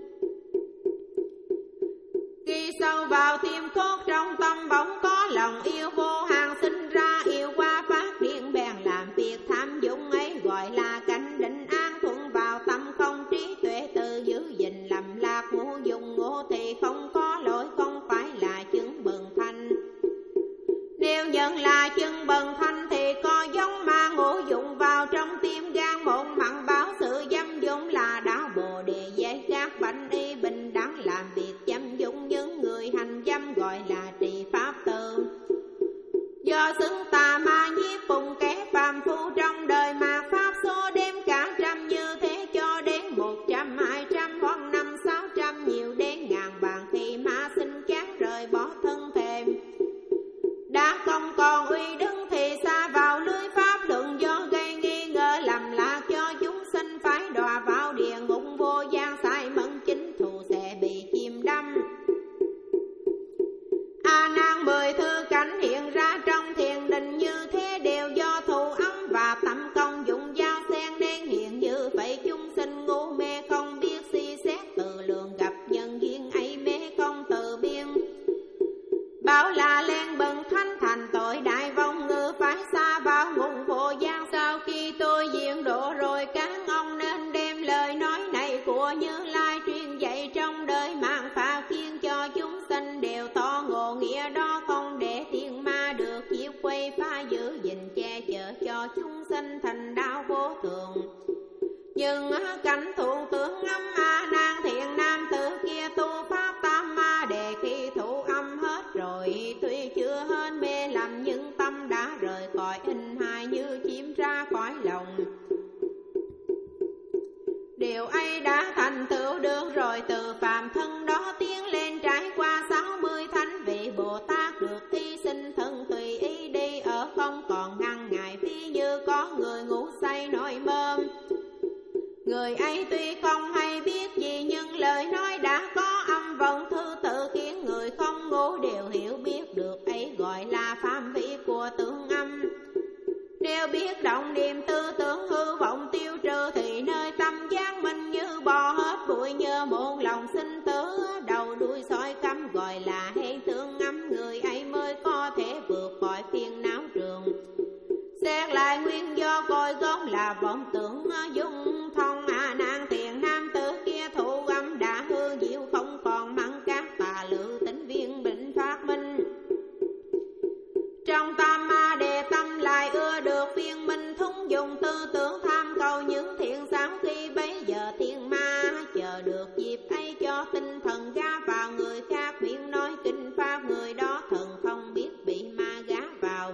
Speaker 1: Ghi sâu vào tim cốt trong tâm bỗng có lòng yêu vô hạn sinh ra, yêu qua phát điên bèn làm việc tham dụng ấy gọi là cảnh định an thuận vào tâm không trí tuệ tự giữ gìn lầm lạc ngũ dùng ngũ thì không có lỗi không phải là chứng bần thanh. Nếu nhận là chứng bần thanh thì có giống mà ngũ dụng vào trong tim gan một mặn báo sự dâm dụng là đạo bồ đề dạy các bệnh y bình đẳng làm việc dâm dụng những người hành dâm gọi là trì pháp tự. Do xứng tà ma nhiếp cùng kẻ phàm phu trong đời mà pháp số đếm cả trăm như thế cho đến một trăm hai trăm hoặc năm sáu trăm nhiều đến ngàn vàng khi ma sinh chán rời bỏ thân thềm. Đã không còn uy đứng thì xa vào lưới pháp luận do gây nghi ngờ lầm lạc cho chúng sinh phải đọa vào địa ngục vô gian sai mẫn chính thù sẽ bị chìm đắm. A nan mười thư cảnh hiện ra trong thiền định như thế đều do thù âm và tâm công dụng giao xen nên hiện như vậy. Chúng sinh ngu mê không biết suy xét tự lượng gặp nhân duyên ấy mê không tự biên. Bảo là lên bần thanh thành tội đại vong ngư phải xa vào ngục vô gian. Sau khi tôi diện độ rồi các ông nên đem lời nói này của Như Lai truyền dạy trong đời mạng phạt khiến cho chúng sinh đều to ngộ nghĩa đó không để thiên ma được chiếu quay phá giữ gìn che chở cho chúng sinh thành đạo vô thường. Nhưng cảnh thụ tướng âm A nan thiện nam tử kia tu pháp tam ma đề khi thụ âm hết rồi tuy chưa hết mê lầm nhưng tâm đã rời khỏi in hài như chim ra khỏi lòng. Điều ấy đã thành tựu được rồi từ phàm thân đó tiến lên trải qua sáu mươi thánh vị Bồ Tát được y sinh thân tùy ý đi ở không còn ngăn ngại. Ví như có người ngủ say nói mơ, người ấy tuy không hay biết gì nhưng lời nói đã có âm vọng thứ tự khiến người không ngu đều hiểu biết được ấy gọi là phạm vi của tướng âm. Nếu biết động niệm tư tưởng hư vọng tiêu trừ thì nơi tâm giác mình như bò hết bụi nhờ một lòng sinh tử đầu đuôi soi cắm gọi là hay tướng âm. Người ấy mới có thể vượt khỏi phiền não trường. Xét lại nguyên do cội gốc là vọng tưởng dung thông. A nan thiện nam tử kia thụ âm đã hư diệu không còn mắng các tà lự tính viên bệnh phát minh. Trong tam ma đề tâm lại ưa được phiên minh thúng dùng tư tưởng tham cầu những thiện sáng khi bấy giờ thiên ma chờ được dịp ấy cho tinh thần gá vào người khác miệng nói kinh pháp người đó thần không biết bị ma gá vào.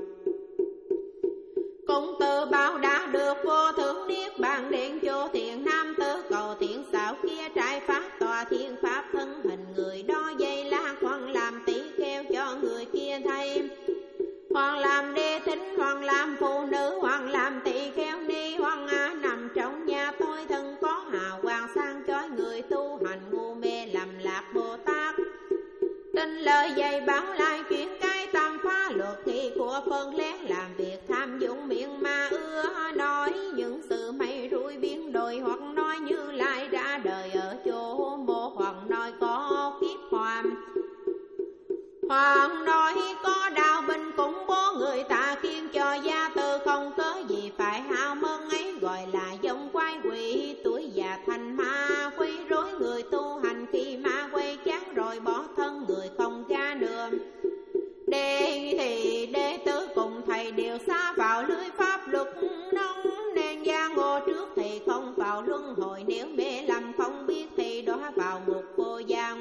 Speaker 1: Cũng tự bảo đã được vô thượng niết bàn điện cho thiện nam tử cầu thiện xảo kia trái pháp tòa thiên pháp thân hình người đó dây la hoặc làm tỷ kheo cho người kia thay. Hoặc làm đê thính hoặc làm phụ nữ hoặc làm tỳ kheo ni hoặc á nằm trong nhà tôi thân có hào quang sang chói người tu hành ngu mê lầm lạc Bồ Tát. Tin lời dạy bảo lại chuyện cái tâm phá luật khi của phân lén làm việc tham dụng miệng ma ưa nói những sự mây rủi biến đổi hoặc nói Như Lai ra đời ở chỗ mộ hoặc nói có kiếp hoàn hoặc nói có đạo binh cũng bố người ta khiến cho gia tư không cớ gì phải hao mất ấy gọi là giống quái quỷ tuổi già thành ma quấy rối người tu hành khi ma quay chán rồi bỏ thân người không ra nữa. Đệ thì đệ tử cùng thầy đều xa vào lưới pháp luật nông nên gia ngộ trước thì không vào luân hồi nếu mê lầm không biết thì đọa vào ngục vô gian.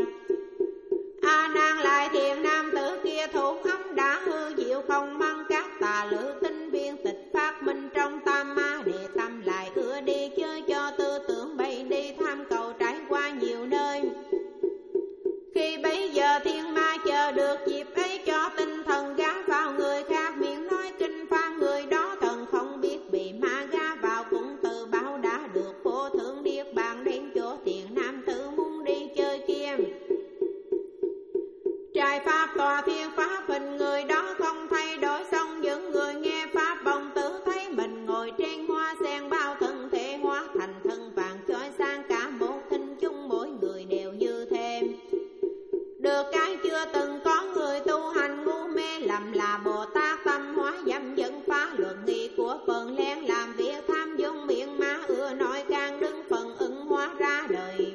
Speaker 1: A nan lại thiện nam tử kia thủ âm đã hư diệu không mang các tà lự trai pháp tòa thiên pháp hình, người đó không thay đổi. Xong những người nghe pháp bồng tử thấy mình ngồi trên hoa sen, bao thân thể hóa thành thân vàng chói sáng, cả một thinh chúng mỗi người đều như thế. Được cái chưa từng có người tu hành ngu mê lầm là Bồ Tát tâm hóa dâm dẫn phá luận nghi của phần lén, làm việc tham dung miệng má ưa nói càng đứng phần ứng hóa ra đời.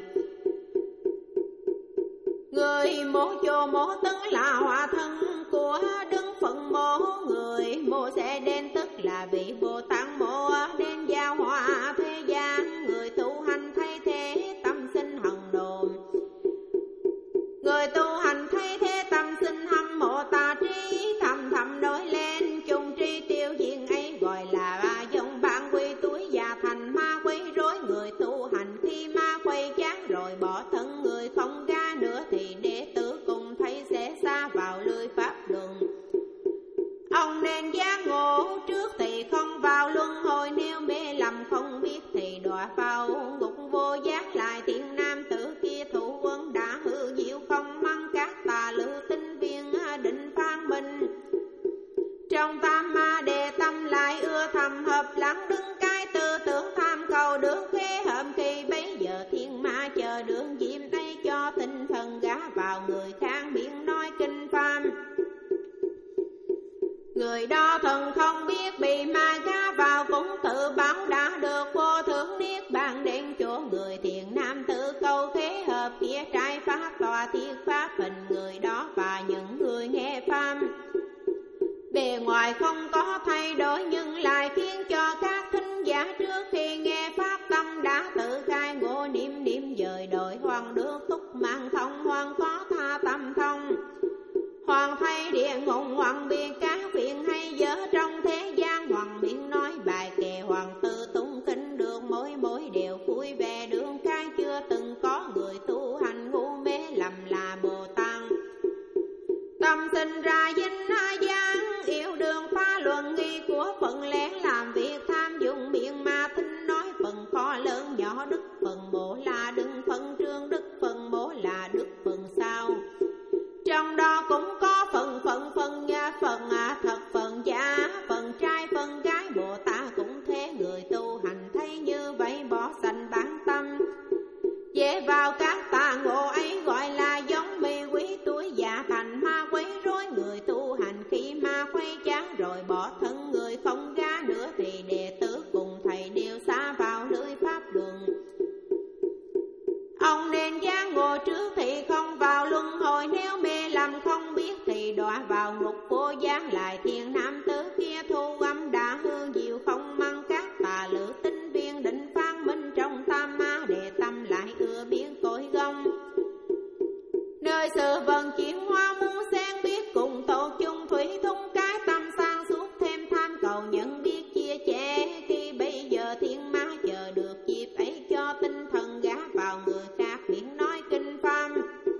Speaker 1: Người mô chô mô tức là hòa thân của đứng phận mô, người mô sẽ đến tức là vị Bồ Tát mô đến giao hòa thế gian. Người tu hành thay thế tâm sinh hận đồn, người tu hành thay thế tâm sinh hâm mộ tà trí, thầm thầm nổi lên chung tri tiêu diện ấy gọi là ba dòng bạn quy túi già thành ma quấy rối. Người tu hành khi ma quay chán rồi bỏ thân, người không ra nữa thì đệ tử cùng thấy sẽ xa vào lưới pháp luân. Ông nên giác ngộ trước thì không vào luân hồi, nếu mê lầm không biết thì đọa vào ngục vô giác. Lại thiên nam tử kia thủ quân đã hư diệu không mang các tà lữ tinh viên định phan minh. Trong tam ma đề tâm lại ưa thầm hợp lắng, đứng cái tư tưởng tham cầu được khế hợp. Khi bấy giờ thiên ma chờ đường diệm ấy cho tinh thần gã vào người khác miệng nói kinh phàm. Người đó thần không biết bị ma gá vào cũng tự báo đã được vô thượng niết bàn đến chỗ. Người thiện nam tử câu khế hợp phía trái pháp tòa thiết pháp hình, người đó và những người nghe pháp bề ngoài không có thay đổi, nhưng lại khiến cho các thính giả trước khi nghe pháp tâm đã tự khai ngộ niệm niệm dời đổi. Hoàng được túc mạng thông, hoàng có tha tâm thông, hoàng thay địa ngục, hoàng biên các phiền hay dở trong thế gian. Hoàng miệng nói bài kệ, hoàng tự tung kinh được mỗi mỗi đều vui về đường cái. Chưa từng có người tu hành ngu mê lầm là Bồ Tát tâm sinh ra dinh gian, yêu đường phá luận nghi của phận lén, làm việc tham dụng miệng ma thinh nói phần kho lớn nhỏ. Đức phần bổ là đừng phần trương, đức phần bổ là đức phần sao. Trong đó cũng có phần phần phần nha, phần à, thật phần giả, phần trai phần gái. Bồ Tát cũng thế, người tu hành thấy như vậy bỏ sanh bản tâm, dễ vào các tà ngộ ấy gọi là giống mê quý túi già thành ma quấy rối. Người tu hành khi ma quay chán rồi bỏ thân, người không ra nữa thì đệ tử cùng thầy đều xa vào lưới pháp luân. Ông nên giác ngộ trước thì không vào luân hồi, nếu mê lầm không biết thì đọa vào ngục vô giác. Lại thiên nam tử kia thu âm đã hương diệu không mang các tà lữ tinh viên định phan minh. Trong tam ma đệ tâm lại ưa biến cội gông, nơi sự vận chuyển hoa muốn xen biết cùng tổ chung thủy thung. Cái tâm sang suốt thêm tham cầu nhận biết chia sẻ, khi bây giờ thiên ma chờ được dịp ấy cho tinh thần gã vào người khác miệng nói kinh phàm.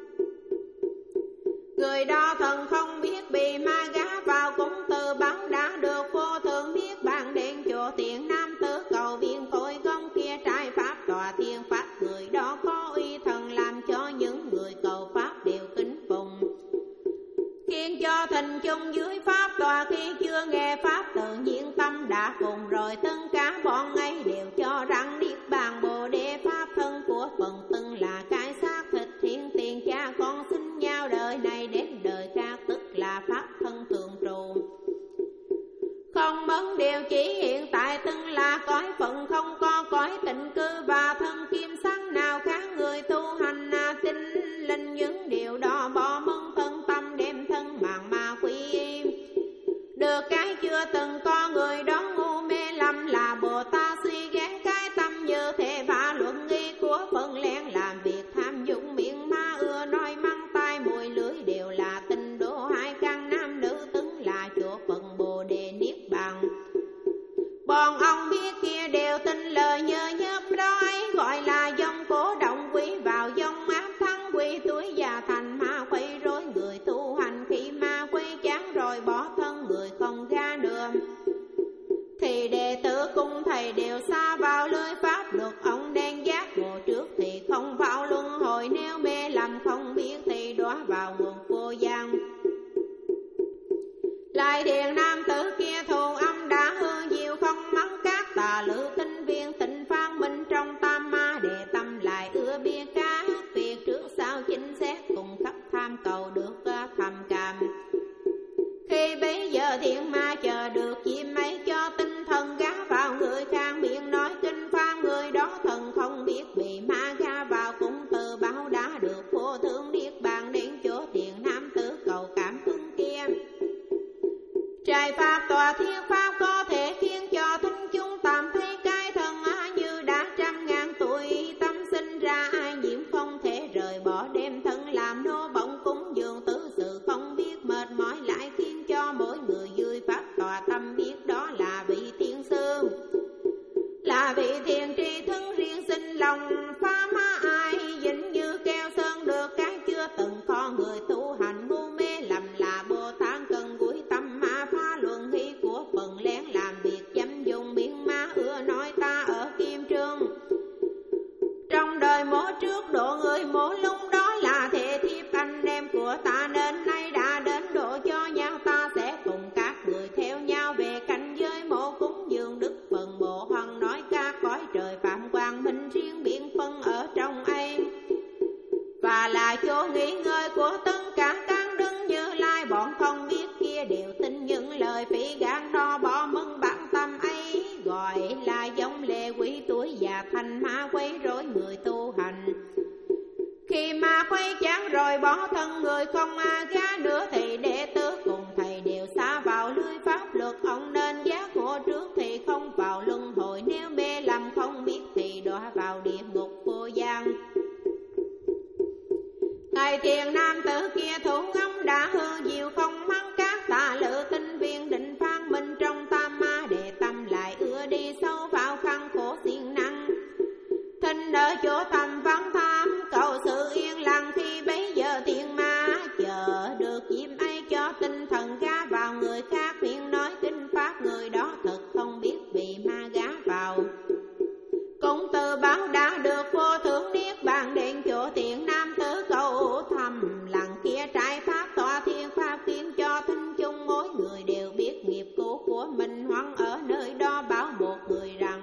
Speaker 1: Người đó thần không biết bị ma gá vào cũng từ báo đã được vô thượng niết bàn đến chỗ tiền nam tử cầu viên cội gông kia trái pháp tòa thiên pháp. Người đó có uy thần làm cho những người cầu pháp đều kính phùng, khiến cho thình chung dưới pháp tòa khi chưa nghe pháp tự nhiên tâm đã cùng rồi. Tất cả bọn ấy đều cho rằng niết bàn bồ đề pháp thân của phần từng là cái xác thịt thiên tiền cha con sinh nhau đời này đến đời khác, tức là pháp thân thường trụ không mất điều chỉ hiện tại, từng là cõi phận không có cõi tịnh cư và thân kim sắc nào khác. Người tu hành à, tin linh những điều đó bỏ mân thân tâm đem thân mạng ma quy im. Được cái chưa từng có người đó ngu mê lầm là Bồ Tát suy ghét cái tâm như thế phá luận nghi của phận lén, làm việc tham dụng miệng ma ưa nói măng tai mùi lưỡi đều là tình đố hai căn nam nữ, từng là chỗ phận bồ đề niết bàn. Bọn ông biết kia đều tin lời nhơ nhớp đó ấy gọi là dòng cổ động quý vào dòng áp thắng quý túi già thành ma quấy rối. Người tu hành khi ma quay chán rồi bỏ thân, người không ra nữa thì đệ tử cùng thầy đều xa vào lưới pháp luật. Ông đang giác ngộ trước thì không vào luân hồi, nếu mê lầm không biết thì đọa vào nguồn vô giang. Lại thiền nam tử kia thù âm đã hương diệu không mắng các tà lự tinh viên tịnh phan minh trong tam ma đệ tâm lại ưa biết các việc trước sau chính xét cùng khắp tham cầu được thầm cảm. Khi bấy giờ thiện ma chờ được chim ấy cho tinh thần gá vào người khang miệng nói kinh phan, người đó thần không biết bị ma gá vào cũng từ báo đã được vô thượng niết bàn đến chỗ thiện nam tử cầu cảm ứng kia. Trai pháp tòa thiên pháp có thể khiến cho thính chúng tạm thấy cái thân như đã trăm ngàn tuổi, tâm sinh ra ai nhiễm không thể rời bỏ, đem thân làm nô bỗng cúng dường tứ sự không biết mệt mỏi, lại khiến cho mỗi người vui pháp tòa tâm biết đó là vị thiên sư, là vị thiền tri thân riêng sinh lòng phá ma ai dính như keo sơn được cái chưa từng có người tu hành ngu mê lầm là Bồ Tát cần gũi tâm ma phá luận hy của phần lén làm việc dâm dùng miệng ma ưa nói ta ở kim trương. Trong đời mổ trước độ người mổ lung đó là thể thiếp anh em của ta nên nay đã đến độ cho nhau, ta sẽ cùng các người theo nhau về cảnh giới mộ cúng dường đức phần bộ hoàng nói các cõi trời phạm quang minh riêng biển phân ở trong ấy, và là chỗ nghỉ ngơi của tất cả các đức Như Lai. Bọn không biết kia đều tin những lời phỉ gan đo bỏ mừng bản tâm ấy, gọi là giống lệ quỷ tuổi già thành ma quấy rối người tu hành. Khi ma quấy chán rồi bỏ thân người không a gá nữa thì đệ tử cùng thầy đều xa vào lưới pháp luật, ông nên giác ngộ trước thì không vào luân hồi, nếu mê lầm không biết thì đọa vào địa ngục vô giang. Thầy thiền nam tử kia thủ ngắm đã hư diệu không mắng các tà lự tinh viên định phan minh trong tam ma đệ tâm lại ưa đi sâu vào khăn khổ siêng năng, thinh ở chỗ thầm vắng tham cầu sự yên lặng. Khi bấy giờ thiền ma chờ được chim ấy cho tinh thần gá vào người khác miệng nói kinh pháp, người đó thật không biết bị ma gá vào cũng từ báo đã được vô thượng niết bàn đến chỗ thiện nam tử cầu thầm lặng kia. Trái pháp tọa thiên pháp khiến cho thính chung mỗi người đều biết nghiệp cũ của mình, hoang ở nơi đó bảo một người rằng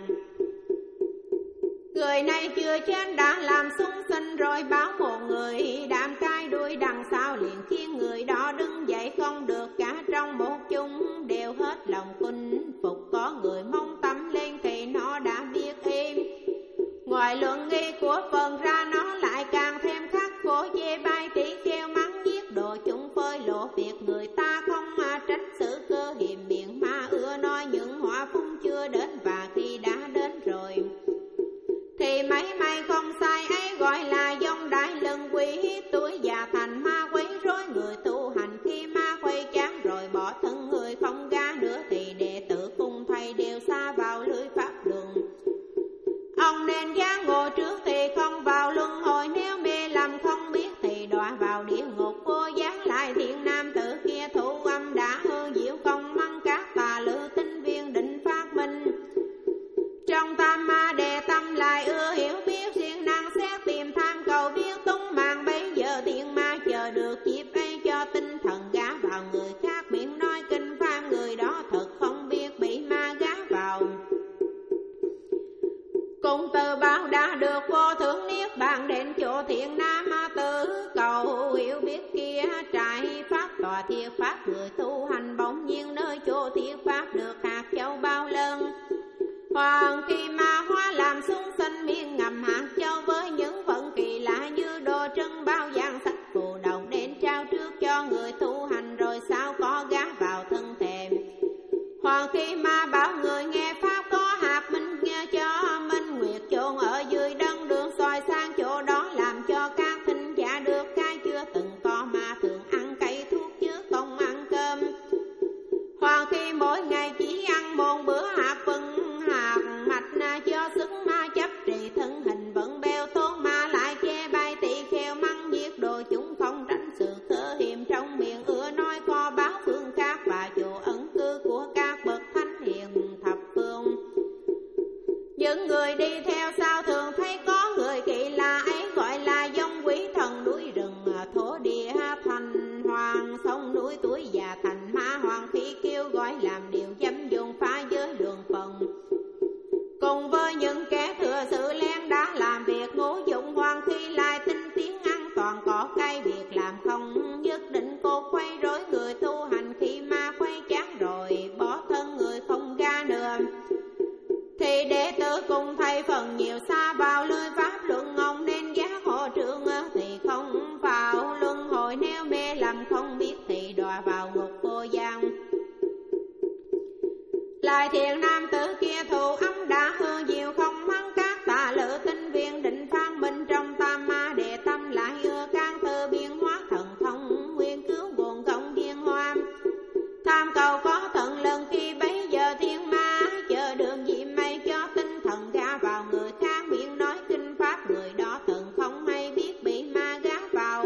Speaker 1: người này chưa chết đã làm sung sinh, rồi báo một người đạm cai đuôi đằng sau liền khiến người đó đứng dậy không được. Cả trong một chúng đều hết lòng kinh phục, có người mong tâm lên thì nó đã biết im. Ngoài luận nghi của phần ra nó lại càng thêm khắc khổ, chê bai tỷ kêu mắng giết độ chúng phơi lộ việc người ta không mà trách sự cơ hiềm miệng ma ưa nói những họa phung chưa đến, và khi đã đến rồi thì mấy may không sai ấy gọi là dòng đại lân quỷ tuổi già thành ma quấy rối người tu hành. Khi ma quay chán rồi bỏ thân người không ga nữa thì đệ tử cùng thầy đều xa vào lưới pháp đường. Ông nên giác ngộ trước thì không vào luân hồi, nếu mê lầm không biết thì đọa vào địa ngục vô gián. Lại thiện nam tử kia thủ âm đã hư diệu không mắng các tà lự tinh viên định phát minh trong tam ma đệ tâm lại ưa hiểu biết siêng năng xét tìm tham cầu biết tung màng. Bấy giờ thiện ma chờ được dịp ấy cho tinh thần gá vào người khác miệng nói kinh phan, người đó thật không biết bị ma gá vào cùng từ báo đã được vô thượng niết bàn đến chỗ thiện nam tử cầu hiểu biết kia. Trải pháp tòa thiệt pháp người tu hành bỗng nhiên nơi chỗ thiệt pháp được hạt châu bao lần, hoàng khi ma hóa làm sung sinh miệng ngầm hạt châu với những phận kỳ lạ như đồ trân bao giang sách phù đồng đến trao trước cho người tu hành, rồi sao có gá vào thân thềm. Hoàng khi ma bảo người nghe pháp có hạt minh nghe cho minh nguyệt chôn ở dưới đất đường soi sang chỗ đó, làm cho các thính giả được cái chưa từng có ma thường ăn cây thuốc chứ không tuổi già thành ma hoàng khi kêu gọi làm điều dâm dùng phá giới luận phần. Cùng với những kẻ thừa sự len đã làm việc ngũ dụng hoàng khi lại tinh tiến ăn toàn cỏ cây, việc làm không nhất định cô quay rối người tu hành khi ma quay chán rồi bỏ thân người không ra nữa. Thì đệ tử cùng thầy phần nhiều xa vào lưới pháp luận ông nên giác hộ trưởng thì không vào luân hồi, nếu mê lầm không biết thì đọa vào ngục vô gian. Lại thiện nam tử kia thù ấm đã hương diệu không mắng các tà lự tinh viên định phan minh trong tam ma đệ tâm lại ưa can từ biên hóa thần thông nguyên cứu nguồn công viên hoa. Tham cầu có thần lần khi bấy giờ thiên ma chờ đường diệm mây cho tinh thần gã vào người khác miệng nói kinh pháp, người đó thần không hay biết bị ma gá vào.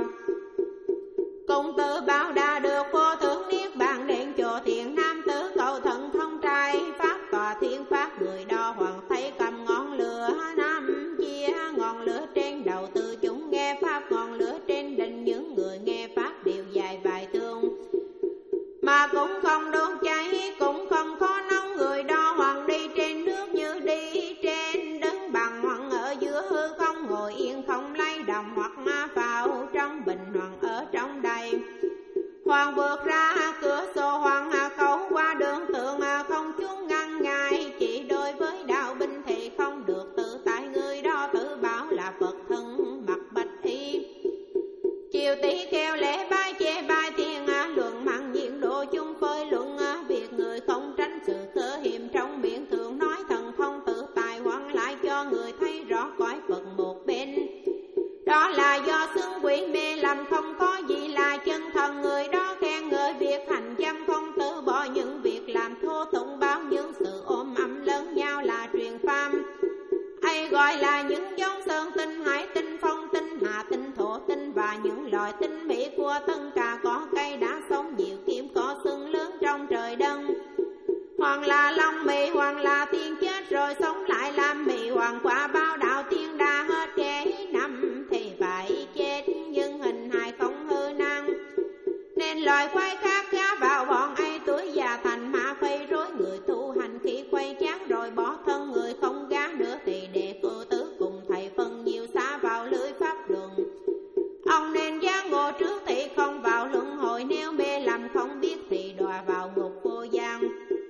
Speaker 1: Cùng tự bảo đã được vô thượng niết bàn điện chỗ thiện nam tử cầu thần thông trai pháp tòa thiên pháp, người đó hoàng thấy cầm ngọn lửa năm chia ngọn lửa trên đầu từ chúng nghe pháp, ngọn lửa trên đỉnh những người nghe pháp đều dài vài thương mà cũng không đốt cháy cũng không có nóng. Người đó hoàng đi trên nước như đi trên đất bằng, hoàng ở giữa hư không ngồi yên không lay động, hoặc vào trong bình hoàng ở trong đầy. Hoàng vượt ra cửa sổ hoàng khấu qua đường tượng không chúng ngăn ngại, chỉ đối với đạo binh thì không được tự tại. Người đó tự bảo là Phật thân mặc bạch y, chiều tí kêu lễ bái chê bai thiên luận mặn diện độ chung phơi luận việc người không tránh sự cơ hiểm trong miệng thường nói thần thông tự tài hoang lại cho người thấy rõ cõi Phật một bên. Đó là do xương quỷ mê lầm không có gì là chân thần. Người đó khen ngợi việc hành dâm không từ bỏ những việc làm thô tụng, bao những sự ôm ấm lẫn nhau là truyền phàm. Ấy gọi là những giống sơn tinh hải tinh phong tinh hà tinh thổ tinh và những loại tinh mỹ của tất cả có cây đã sống nhiều kiếm có xương lớn trong trời đất. Hoàng là long mì, hoàng là tiên chết rồi sống lại làm mì, hoàng quả bao đạo tiên đa hết kế năm thì phải chết nhưng hình hài không hư năng. Nên loài quái khác gá vào bọn ấy tuổi già thành ma phây rối người tu hành khi quay chán rồi bỏ thân người không gá nữa thì đệ cô tứ cùng thầy phân nhiều xa vào lưới pháp luận. Ông nên giác ngộ trước thì không vào luân hồi, nếu mê lầm không biết thì đọa vào ngục vô gian.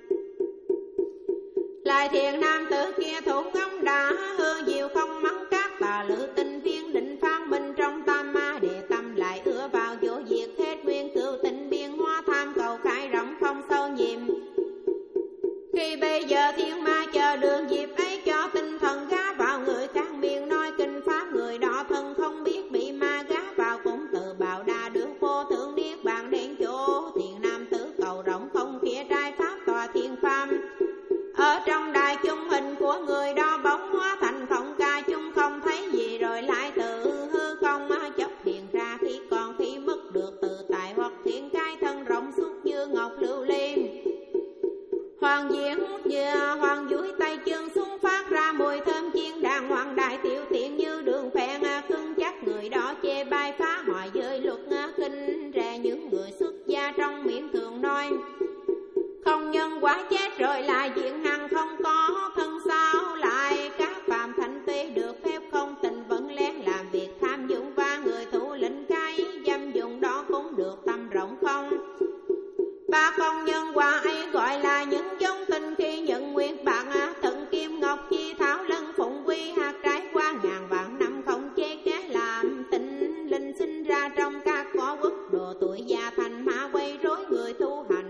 Speaker 1: Lại thiện nam tử kia thủ ngắm đã hư diệu không mắng các tà lự tinh viên định phan minh trong tam ma đệ tâm lại ưa vào chỗ diệt hết nguyên cửu tinh biên hóa tham cầu khai rộng không sâu nhiệm. Khi bây giờ thiên ma chờ đường dịp ấy cho tinh thần gá vào người khác miệng nói kinh pháp, người đó thân không biết bị ma gá vào cũng tự bảo đã được vô thượng niết bàn đến chỗ thiện nam tử cầu rộng không khía trai pháp tòa thiên phàm. Ở trong đài chung hình của người đó bóng hóa thành không ca chung không thấy gì rồi lại tự hư không chấp hiện ra khi còn khi mất được tự tại hoặc thiện cái thân rộng suốt như ngọc lưu ly. Hoàng diễn như hoàng duỗi tay chân xuống phát ra mùi thơm chiên đàn hoàng đại tiểu tiện như đường phèn cứng chắc. Người đó chê bai phá hoại giới luật kinh rè những người xuất gia trong miệng thường nói không nhân quả chết rồi là diện hằng không có thân sao. Lại các phàm thanh tuy được phép không tình vẫn lén làm việc tham dụng và người thủ lĩnh cái dâm dụng đó cũng được tâm rộng không. Ba công nhân quả ấy gọi là những giống tinh khi nhận nguyện bạc thận kim ngọc chi thảo lân phụng quy hạt trái qua ngàn vạn năm không chế kế làm tinh linh sinh ra trong các cỏ quốc độ tuổi già thành ma quay rối người tu hành.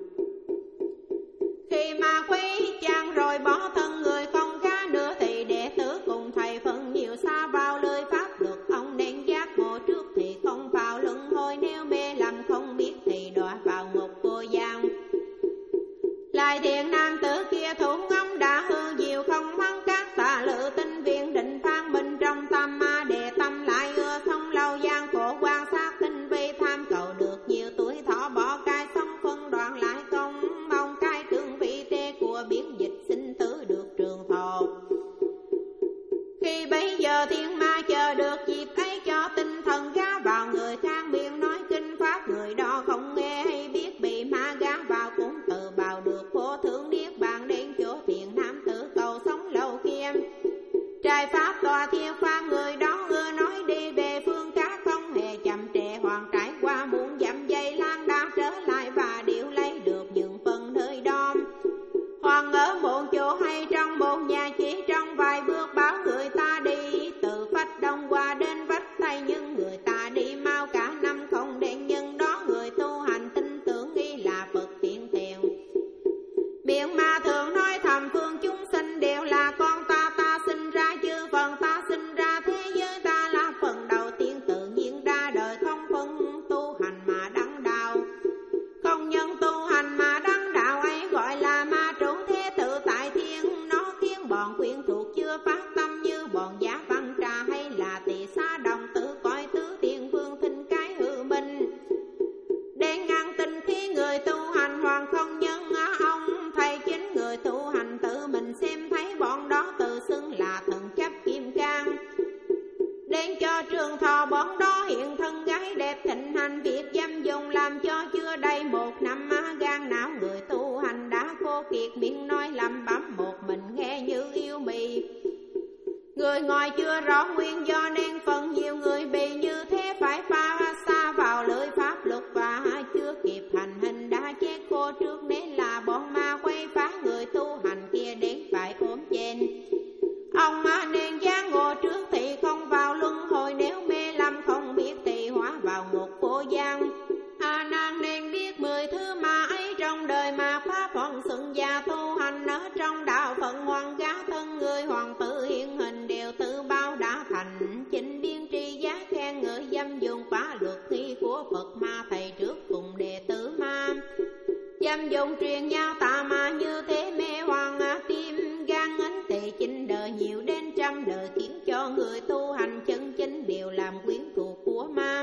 Speaker 1: Khi ma quý chàng rồi bỏ thân người không cá nữa thì đệ tử cùng thầy phần nhiều xa vào lưới pháp luật. Ông nên giác ngộ trước thì không vào luân hồi, nếu mê lầm không biết thì đọa vào ngục vô gian. Lại thiện nam tử kia thủ ngắm đã hư diệu không mắng các tà lự tinh viên định phan minh trong tâm ma đệ tâm lại ưa sống lâu gian khổ quan sát tinh vi tham cầu được nhiều tuổi ngồi chưa rõ nguyên do nên phần nhiều người bị như thế phải pha xa vào lưỡi pháp luật và chưa kịp hành hình đã chết khô trước nên là bọn ma quay phá người tu hành kia đến phải ốm trên. Ông ma nên giác ngộ trước thì không vào luân hồi, nếu mê lầm không biết thì hóa vào ngục vô gian. A Nan nên biết mười thứ ma ấy trong đời mà pháp hoàng xưng gia tu hành ở trong đạo phận hoàng gia thân người hoàng tử hiện hình đều tự bao đã thành chính biên tri giá khen ngợi dâm dùng phá luật thi của Phật ma thầy trước cùng đệ tử ma. Dâm dùng truyền nhau tà ma như thế mê hoàng tim gan ấn tỳ chính đời nhiều đến trăm đời khiến cho người tu hành chân chính đều làm quyến thuộc của ma.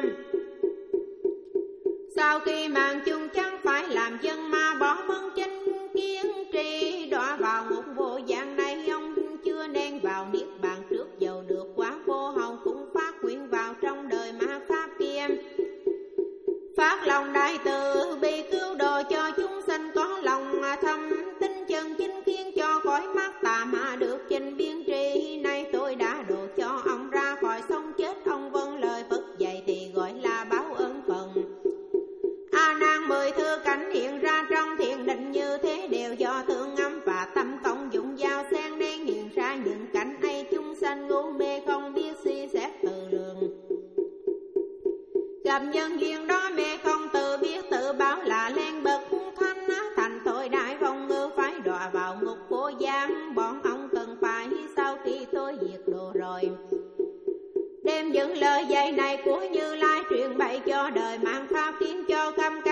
Speaker 1: Sau khi mạng chung chẳng phải làm dân ma bỏ mân chính kiến tri đọa vào ngục vô gian này, ông chưa nên vào niết bàn trước dầu được quá vô hồng cũng phát nguyện vào trong đời ma pháp kia. Phát lòng đại từ bị cứu độ cho chúng sanh có lòng thâm tin chân chính khiến cho khỏi mắt tà ma được trình biên tri. Nay tôi đã độ cho ông ra khỏi sống chết, ông vâng lời Phật dạy thì gọi là báo ơn phần. A Nan mười thứ cảnh hiện ra trong thiền định như thế đều do thương âm và tâm cộng dụng giao xen nên hiện ra những cảnh ấy. Chúng sanh ngu mê không biết suy xét từ lượng, gặp nhân duyên đó mê không tự biết tự báo là lên bậc thanh thành thôi đại phong ngư phải đọa vào ngục vô gian. Bọn ông cần phải sau khi tôi diệt độ rồi đem những lời dạy này của Như Lai truyền bày cho đời mạng pháp khiến cho căm